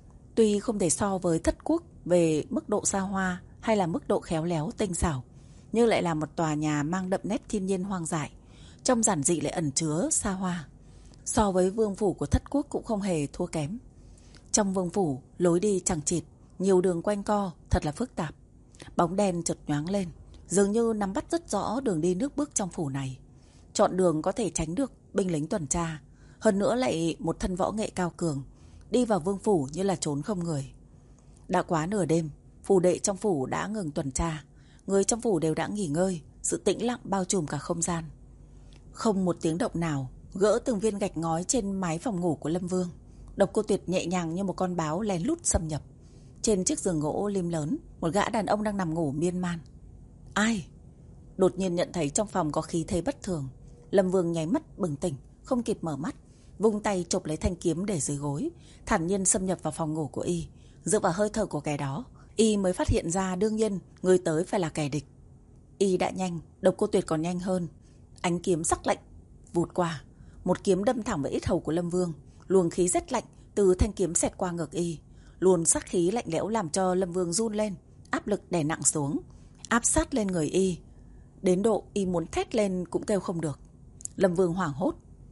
Tuy không thể so với Thất Quốc về mức độ xa hoa hay là mức độ khéo léo tinh xảo, nhưng lại là một tòa nhà mang đậm nét thiên nhiên hoang dại, trong giản dị lại ẩn chứa xa hoa. So với Vương Phủ của Thất Quốc cũng không hề thua kém. Trong Vương Phủ, lối đi chằng chịt, nhiều đường quanh co, thật là phức tạp. Bóng đen chợt nhoáng lên, dường như nắm bắt rất rõ đường đi nước bước trong phủ này. Chọn đường có thể tránh được binh lính tuần tra, hơn nữa lại một thân võ nghệ cao cường, đi vào Vương Phủ như là trốn không người. Đã quá nửa đêm, phủ đệ trong phủ đã ngừng tuần tra, người trong phủ đều đã nghỉ ngơi, sự tĩnh lặng bao trùm cả không gian. Không một tiếng động nào gỡ từng viên gạch ngói trên mái phòng ngủ của Lâm Vương. Độc Cô Tuyệt nhẹ nhàng như một con báo lén lút xâm nhập. Trên chiếc giường gỗ lim lớn, một gã đàn ông đang nằm ngủ miên man. Ai? Đột nhiên nhận thấy trong phòng có khí thế bất thường. Lâm Vương nháy mắt bừng tỉnh, không kịp mở mắt, vung tay chộp lấy thanh kiếm để dưới gối, thản nhiên xâm nhập vào phòng ngủ của y. Dựa vào hơi thở của kẻ đó, y mới phát hiện ra đương nhiên người tới phải là kẻ địch. Y đã nhanh, Độc Cô Tuyệt còn nhanh hơn. Ánh kiếm sắc lạnh vụt qua, một kiếm đâm thẳng vào yết hầu của Lâm Vương. Luồng khí rất lạnh từ thanh kiếm xẹt qua ngực y, luồn sát khí lạnh lẽo làm cho Lâm Vương run lên, áp lực đè nặng xuống, áp sát lên người y, đến độ y muốn thét lên cũng kêu không được. Lâm Vương hoảng hốt.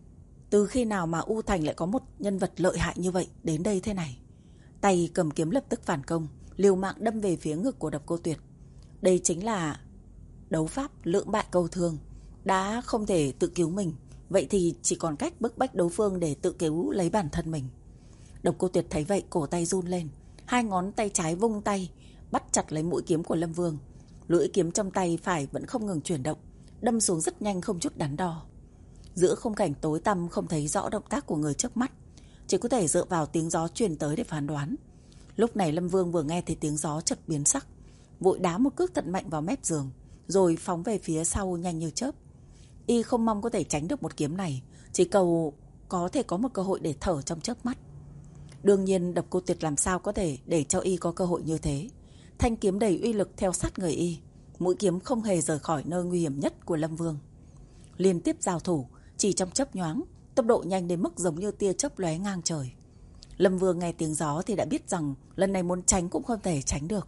Từ khi nào mà U Thành lại có một nhân vật lợi hại như vậy đến đây thế này? Tay cầm kiếm lập tức phản công, liều mạng đâm về phía ngực của Độc Cô Tuyệt. Đây chính là đấu pháp lưỡng bại câu thương. Đã không thể tự cứu mình, vậy thì chỉ còn cách bức bách đối phương để tự cứu lấy bản thân mình. Độc Cô Tuyệt thấy vậy, cổ tay run lên, hai ngón tay trái vung tay bắt chặt lấy mũi kiếm của Lâm Vương. Lưỡi kiếm trong tay phải vẫn không ngừng chuyển động, đâm xuống rất nhanh không chút đắn đo. Giữa khung cảnh tối tăm không thấy rõ động tác của người trước mắt, chỉ có thể dựa vào tiếng gió truyền tới để phán đoán. Lúc này Lâm Vương vừa nghe thấy tiếng gió chợt biến sắc, vội đá một cước thật mạnh vào mép giường, rồi phóng về phía sau nhanh như chớp. Y không mong có thể tránh được một kiếm này, chỉ cầu có thể có một cơ hội để thở trong chớp mắt. Đương nhiên Độc Cô Tuyệt làm sao có thể để cho y có cơ hội như thế. Thanh kiếm đầy uy lực theo sát người y, mũi kiếm không hề rời khỏi nơi nguy hiểm nhất của Lâm Vương. Liên tiếp giao thủ, chỉ trong chớp nhoáng, tốc độ nhanh đến mức giống như tia chớp lóe ngang trời. Lâm Vương nghe tiếng gió thì đã biết rằng lần này muốn tránh cũng không thể tránh được.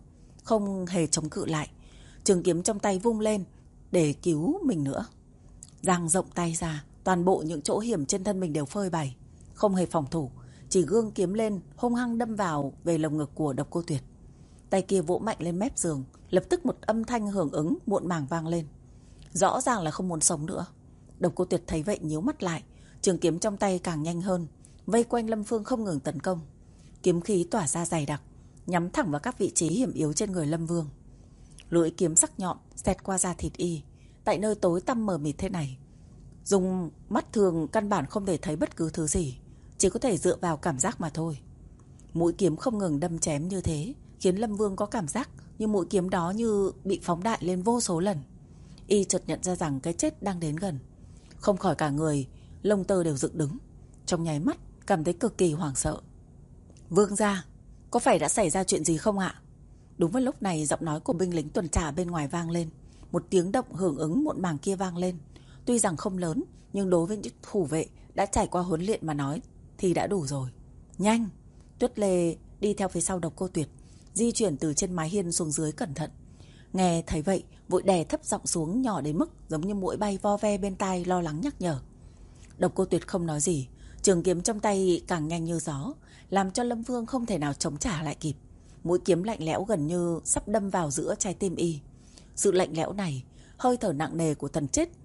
không hề chống cự lại. Trường kiếm trong tay vung lên để cứu mình nữa. Dang rộng tay ra, toàn bộ những chỗ hiểm trên thân mình đều phơi bày, không hề phòng thủ, chỉ gương kiếm lên hung hăng đâm vào về lồng ngực của Độc Cô Tuyệt. Tay kia vỗ mạnh lên mép giường, lập tức một âm thanh hưởng ứng muộn màng vang lên. Rõ ràng là không muốn sống nữa. Độc Cô Tuyệt thấy vậy nhíu mắt lại, trường kiếm trong tay càng nhanh hơn, vây quanh Lâm Phương không ngừng tấn công. Kiếm khí tỏa ra dày đặc, nhắm thẳng vào các vị trí hiểm yếu trên người Lâm Vương. Lưỡi kiếm sắc nhọn xẹt qua da thịt y, tại nơi tối tăm mờ mịt thế này, dùng mắt thường căn bản không thể thấy bất cứ thứ gì, chỉ có thể dựa vào cảm giác mà thôi. Mũi kiếm không ngừng đâm chém như thế, khiến Lâm Vương có cảm giác như mũi kiếm đó như bị phóng đại lên vô số lần. Y chợt nhận ra rằng cái chết đang đến gần, không khỏi cả người lông tơ đều dựng đứng, trong nháy mắt cảm thấy cực kỳ hoảng sợ. Vương gia, có phải đã xảy ra chuyện gì không ạ? Đúng vào lúc này, giọng nói của binh lính tuần tra bên ngoài vang lên. Một tiếng động hưởng ứng muộn màng kia vang lên. Tuy rằng không lớn, nhưng đối với những thủ vệ đã trải qua huấn luyện mà nói thì đã đủ rồi. Nhanh! Tuyết Lê đi theo phía sau Độc Cô Tuyệt, di chuyển từ trên mái hiên xuống dưới cẩn thận. Nghe thấy vậy, vội đè thấp giọng xuống nhỏ đến mức giống như muỗi bay vo ve bên tai, lo lắng nhắc nhở. Độc Cô Tuyệt không nói gì, trường kiếm trong tay càng nhanh như gió, làm cho Lâm Vương không thể nào chống trả lại kịp. Mũi kiếm lạnh lẽo gần như sắp đâm vào giữa trái tim y. Sự lạnh lẽo này, hơi thở nặng nề của thần chết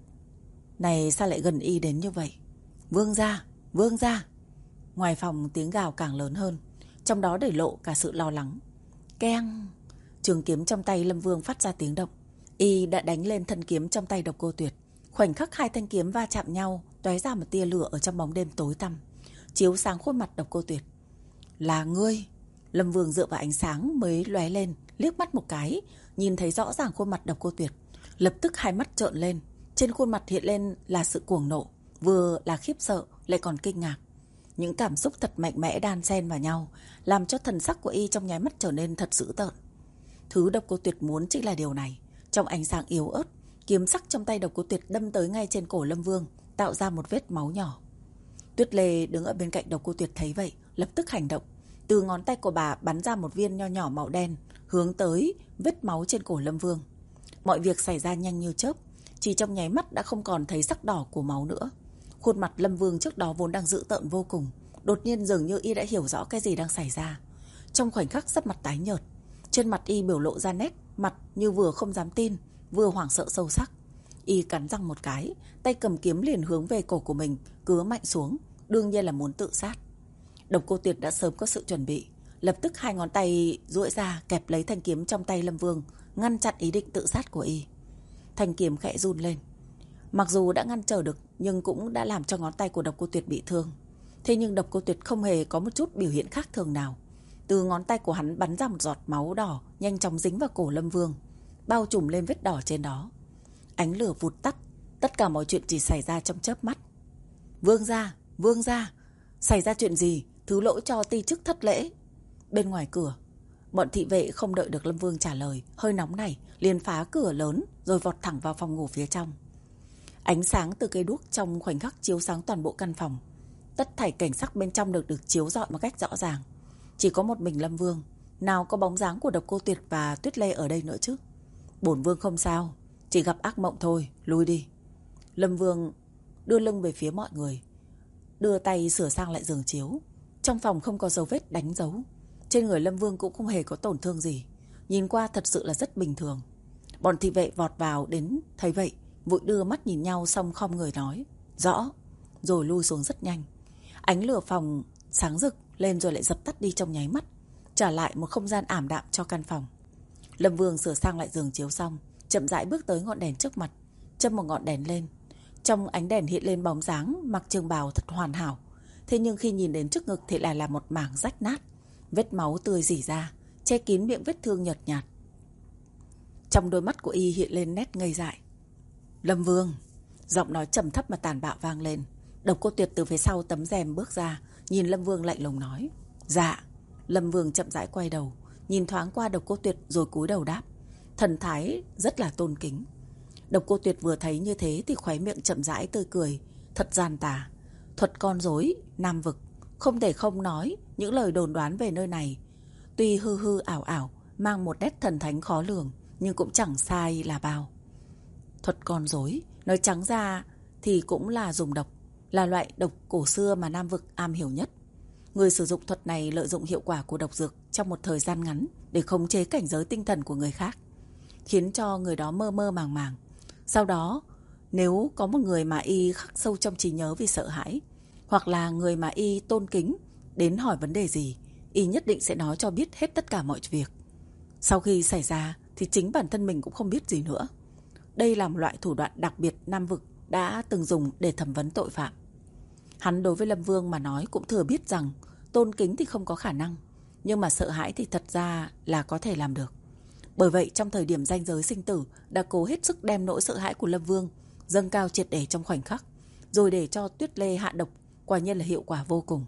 này sao lại gần y đến như vậy? Vương gia, vương gia! Ngoài phòng tiếng gào càng lớn hơn, trong đó để lộ cả sự lo lắng. Keng! Trường kiếm trong tay Lâm Vương phát ra tiếng động. Y đã đánh lên thân kiếm trong tay Độc Cô Tuyệt. Khoảnh khắc hai thanh kiếm va chạm nhau, tóe ra một tia lửa ở trong bóng đêm tối tăm, chiếu sáng khuôn mặt Độc Cô Tuyệt. Là ngươi! Lâm Vương dựa vào ánh sáng mới lóe lên, liếc mắt một cái, nhìn thấy rõ ràng khuôn mặt Độc Cô Tuyệt. Lập tức hai mắt trợn lên, trên khuôn mặt hiện lên là sự cuồng nộ, vừa là khiếp sợ lại còn kinh ngạc. Những cảm xúc thật mạnh mẽ đan xen vào nhau, làm cho thần sắc của y trong nháy mắt trở nên thật dữ tợn. Thứ Độc Cô Tuyệt muốn chính là điều này. Trong ánh sáng yếu ớt, kiếm sắc trong tay Độc Cô Tuyệt đâm tới ngay trên cổ Lâm Vương, tạo ra một vết máu nhỏ. Tuyết Lê đứng ở bên cạnh Độc Cô Tuyệt thấy vậy, lập tức hành động. Từ ngón tay của bà bắn ra một viên nho nhỏ màu đen, hướng tới vết máu trên cổ Lâm Vương. Mọi việc xảy ra nhanh như chớp, chỉ trong nháy mắt đã không còn thấy sắc đỏ của máu nữa. Khuôn mặt Lâm Vương trước đó vốn đang dữ tợn vô cùng, đột nhiên dường như y đã hiểu rõ cái gì đang xảy ra. Trong khoảnh khắc sắc mặt tái nhợt, trên mặt y biểu lộ ra nét mặt như vừa không dám tin, vừa hoảng sợ sâu sắc. Y cắn răng một cái, tay cầm kiếm liền hướng về cổ của mình, cứa mạnh xuống, đương nhiên là muốn tự sát. Độc Cô Tuyệt đã sớm có sự chuẩn bị, lập tức hai ngón tay duỗi ra kẹp lấy thanh kiếm trong tay Lâm Vương, ngăn chặn ý định tự sát của y. Thanh kiếm khẽ run lên, mặc dù đã ngăn trở được nhưng cũng đã làm cho ngón tay của Độc Cô Tuyệt bị thương. Thế nhưng Độc Cô Tuyệt không hề có một chút biểu hiện khác thường nào. Từ ngón tay của hắn bắn ra một giọt máu đỏ, nhanh chóng dính vào cổ Lâm Vương, bao trùm lên vết đỏ trên đó. Ánh lửa vụt tắt, tất cả mọi chuyện chỉ xảy ra trong chớp mắt. Vương gia, vương gia, xảy ra chuyện gì? Thứ lỗi cho ti chức thất lễ. Bên ngoài cửa, bọn thị vệ không đợi được Lâm Vương trả lời, hơi nóng này, liền phá cửa lớn rồi vọt thẳng vào phòng ngủ phía trong. Ánh sáng từ cây đuốc trong khoảnh khắc chiếu sáng toàn bộ căn phòng. Tất thảy cảnh sắc bên trong được được chiếu rọi một cách rõ ràng. Chỉ có một mình Lâm Vương, nào có bóng dáng của Độc Cô Tuyệt và Tuyết Lê ở đây nữa chứ. Bổn vương không sao, chỉ gặp ác mộng thôi, lui đi. Lâm Vương đưa lưng về phía mọi người, đưa tay sửa sang lại giường chiếu. Trong phòng không có dấu vết đánh dấu, trên người Lâm Vương cũng không hề có tổn thương gì, nhìn qua thật sự là rất bình thường. Bọn thị vệ vọt vào đến thấy vậy, vội đưa mắt nhìn nhau xong không người nói rõ, rồi lui xuống rất nhanh. Ánh lửa phòng sáng rực lên rồi lại dập tắt đi trong nháy mắt, trả lại một không gian ảm đạm cho căn phòng. Lâm Vương sửa sang lại giường chiếu xong, chậm rãi bước tới ngọn đèn trước mặt, châm một ngọn đèn lên. Trong ánh đèn hiện lên bóng dáng mặc trường bào thật hoàn hảo. Thế nhưng khi nhìn đến trước ngực thì lại là một mảng rách nát, vết máu tươi rỉ ra, che kín miệng vết thương nhợt nhạt. Trong đôi mắt của y hiện lên nét ngây dại. Lâm Vương! Giọng nói trầm thấp mà tàn bạo vang lên. Độc Cô Tuyệt từ phía sau tấm rèm bước ra, nhìn Lâm Vương lạnh lùng nói. Dạ! Lâm Vương chậm rãi quay đầu, nhìn thoáng qua Độc Cô Tuyệt rồi cúi đầu đáp. Thần thái rất là tôn kính. Độc Cô Tuyệt vừa thấy như thế thì khóe miệng chậm rãi tươi cười, thật gian tà. Thuật con rối, nam vực, không thể không nói những lời đồn đoán về nơi này. Tuy hư hư ảo ảo, mang một nét thần thánh khó lường, nhưng cũng chẳng sai là bao. Thuật con rối, nói trắng ra thì cũng là dùng độc, là loại độc cổ xưa mà Nam Vực am hiểu nhất. Người sử dụng thuật này lợi dụng hiệu quả của độc dược trong một thời gian ngắn để khống chế cảnh giới tinh thần của người khác, khiến cho người đó mơ mơ màng màng. Sau đó, nếu có một người mà y khắc sâu trong trí nhớ vì sợ hãi, hoặc là người mà y tôn kính đến hỏi vấn đề gì, y nhất định sẽ nói cho biết hết tất cả mọi việc. Sau khi xảy ra thì chính bản thân mình cũng không biết gì nữa. Đây là một loại thủ đoạn đặc biệt Nam Vực đã từng dùng để thẩm vấn tội phạm. Hắn đối với Lâm Vương mà nói cũng thừa biết rằng tôn kính thì không có khả năng, nhưng mà sợ hãi thì thật ra là có thể làm được. Bởi vậy trong thời điểm ranh giới sinh tử đã cố hết sức đem nỗi sợ hãi của Lâm Vương dâng cao triệt để trong khoảnh khắc, rồi để cho Tuyết Lê hạ độc, quả nhiên là hiệu quả vô cùng.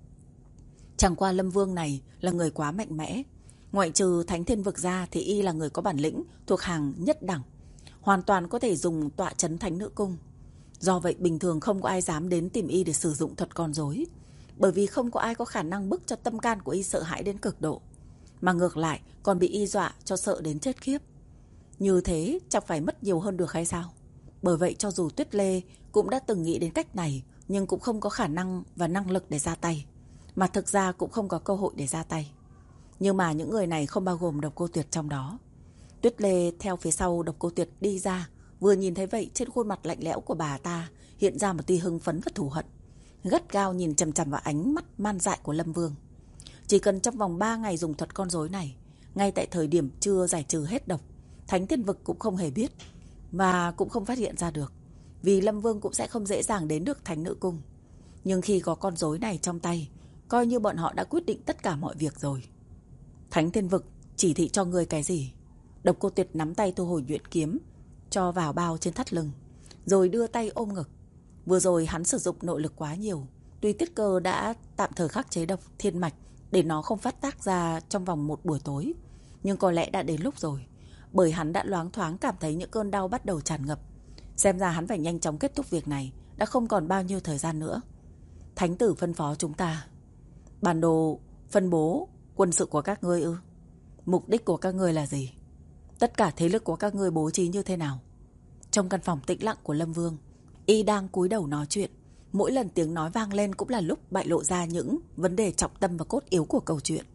Chẳng qua Lâm Vương này là người quá mạnh mẽ, ngoại trừ Thánh Thiên Vực ra thì y là người có bản lĩnh thuộc hàng nhất đẳng, hoàn toàn có thể dùng tọa trấn Thánh Nữ Cung. Do vậy bình thường không có ai dám đến tìm y để sử dụng thuật con rối, bởi vì không có ai có khả năng bức cho tâm can của y sợ hãi đến cực độ, mà ngược lại còn bị y dọa cho sợ đến chết khiếp. Như thế chẳng phải mất nhiều hơn được hay sao? Bởi vậy cho dù Tuyết Lê cũng đã từng nghĩ đến cách này, nhưng cũng không có khả năng và năng lực để ra tay, mà thực ra cũng không có cơ hội để ra tay. Nhưng mà những người này không bao gồm Độc Cô Tuyệt trong đó. Tuyết Lê theo phía sau Độc Cô Tuyệt đi ra, vừa nhìn thấy vậy trên khuôn mặt lạnh lẽo của bà ta hiện ra một tia hưng phấn và thù hận, gắt gao nhìn chằm chằm vào ánh mắt man dại của Lâm Vương. Chỉ cần trong vòng ba ngày dùng thuật con rối này, ngay tại thời điểm chưa giải trừ hết độc, Thánh Thiên Vực cũng không hề biết, mà cũng không phát hiện ra được, vì Lâm Vương cũng sẽ không dễ dàng đến được Thánh Nữ Cung. Nhưng khi có con rối này trong tay, coi như bọn họ đã quyết định tất cả mọi việc rồi. Thánh Thiên Vực chỉ thị cho ngươi cái gì? Độc Cô Tuyệt nắm tay thu hồi nhuyễn kiếm, cho vào bao trên thắt lưng, rồi đưa tay ôm ngực. Vừa rồi hắn sử dụng nội lực quá nhiều, tuy Tiết Cơ đã tạm thời khắc chế độc thiên mạch để nó không phát tác ra trong vòng một buổi tối, nhưng có lẽ đã đến lúc rồi, bởi hắn đã loáng thoáng cảm thấy những cơn đau bắt đầu tràn ngập. Xem ra hắn phải nhanh chóng kết thúc việc này, đã không còn bao nhiêu thời gian nữa. Thánh tử phân phó chúng ta. Bản đồ phân bố quân sự của các ngươi ư? Mục đích của các ngươi là gì? Tất cả thế lực của các ngươi bố trí như thế nào? Trong căn phòng tĩnh lặng của Lâm Vương, y đang cúi đầu nói chuyện. Mỗi lần tiếng nói vang lên cũng là lúc bại lộ ra những vấn đề trọng tâm và cốt yếu của câu chuyện.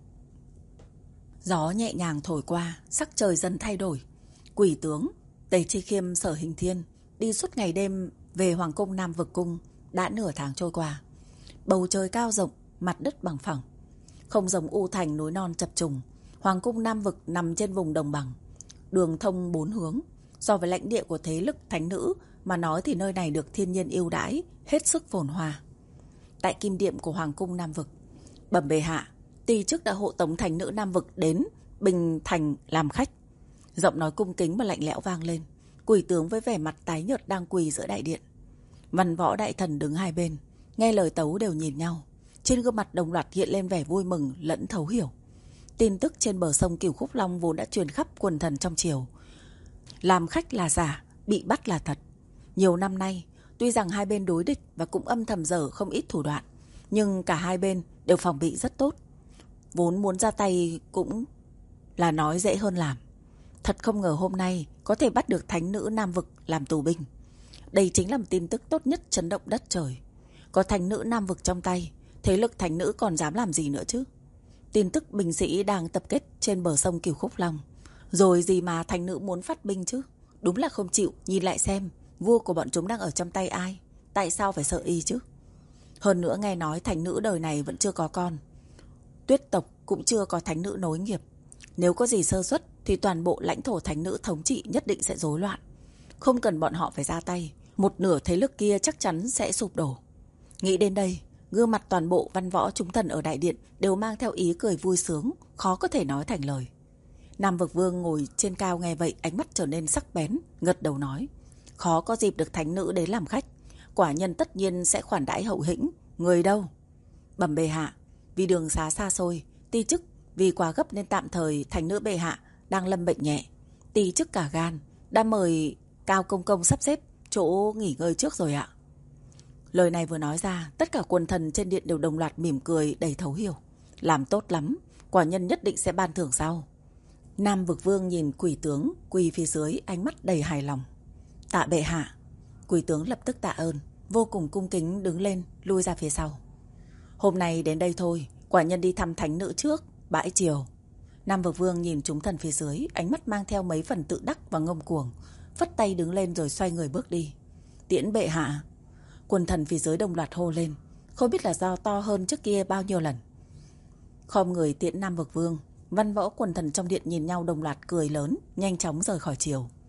Gió nhẹ nhàng thổi qua, sắc trời dần thay đổi. Quỷ tướng Tề Chi Khiêm, Sở Hình Thiên đi suốt ngày đêm về Hoàng cung Nam Vực Cung đã nửa tháng trôi qua. Bầu trời cao rộng, mặt đất bằng phẳng, không giống U Thành núi non chập trùng. Hoàng cung Nam Vực nằm trên vùng đồng bằng, đường thông bốn hướng. So với lãnh địa của thế lực thánh nữ mà nói thì nơi này được thiên nhiên ưu đãi, hết sức phồn hoa. Tại kim điện của Hoàng cung Nam Vực, bẩm bệ hạ, ty chức đã hộ tống thánh nữ Nam Vực đến Bình Thành làm khách. Giọng nói cung kính mà lạnh lẽo vang lên. Quỷ tướng với vẻ mặt tái nhợt đang quỳ giữa đại điện. Văn võ đại thần đứng hai bên, nghe lời tấu đều nhìn nhau. Trên gương mặt đồng loạt hiện lên vẻ vui mừng lẫn thấu hiểu. Tin tức trên bờ sông Cửu Khúc Long vốn đã truyền khắp quần thần trong triều. Làm khách là giả, bị bắt là thật. Nhiều năm nay, tuy rằng hai bên đối địch và cũng âm thầm dở không ít thủ đoạn, nhưng cả hai bên đều phòng bị rất tốt. Vốn muốn ra tay cũng là nói dễ hơn làm. Thật không ngờ hôm nay có thể bắt được thánh nữ Nam Vực làm tù binh. Đây chính là một tin tức tốt nhất chấn động đất trời. Có thánh nữ Nam Vực trong tay, thế lực thánh nữ còn dám làm gì nữa chứ? Tin tức binh sĩ đang tập kết trên bờ sông Cửu Khúc Long. Rồi gì mà thánh nữ muốn phát binh chứ? Đúng là không chịu, nhìn lại xem, vua của bọn chúng đang ở trong tay ai? Tại sao phải sợ y chứ? Hơn nữa nghe nói thánh nữ đời này vẫn chưa có con. Tuyết tộc cũng chưa có thánh nữ nối nghiệp. Nếu có gì sơ suất thì toàn bộ lãnh thổ thánh nữ thống trị nhất định sẽ rối loạn. Không cần bọn họ phải ra tay, một nửa thế lực kia chắc chắn sẽ sụp đổ. Nghĩ đến đây, gương mặt toàn bộ văn võ chúng thần ở đại điện đều mang theo ý cười vui sướng, khó có thể nói thành lời. Nam Vực Vương ngồi trên cao nghe vậy, ánh mắt trở nên sắc bén, gật đầu nói: khó có dịp được thánh nữ đến làm khách, quả nhân tất nhiên sẽ khoản đãi hậu hĩnh. Người đâu? Bẩm bệ hạ, vì đường xá xa xôi, ty chức vì quá gấp nên tạm thời thánh nữ bệ hạ đang lâm bệnh nhẹ. Ty chức cả gan đã mời Cao công công sắp xếp chỗ nghỉ ngơi trước rồi ạ. Lời này vừa nói ra, tất cả quần thần trên điện đều đồng loạt mỉm cười đầy thấu hiểu. Làm tốt lắm, quả nhân nhất định sẽ ban thưởng sau. Nam Vực Vương nhìn quỷ tướng quỳ phía dưới, ánh mắt đầy hài lòng. Tạ bệ hạ. Quỷ tướng lập tức tạ ơn, vô cùng cung kính đứng lên, lui ra phía sau. Hôm nay đến đây thôi, quả nhân đi thăm thánh nữ trước, bãi triều. Nam Vực Vương nhìn chúng thần phía dưới, ánh mắt mang theo mấy phần tự đắc và ngông cuồng, phất tay đứng lên rồi xoay người bước đi. Tiễn bệ hạ. Quần thần phía dưới đồng loạt hô lên, không biết là do to hơn trước kia bao nhiêu lần. Khom người tiễn Nam Vực Vương. Văn võ quần thần trong điện nhìn nhau đồng loạt cười lớn, nhanh chóng rời khỏi triều.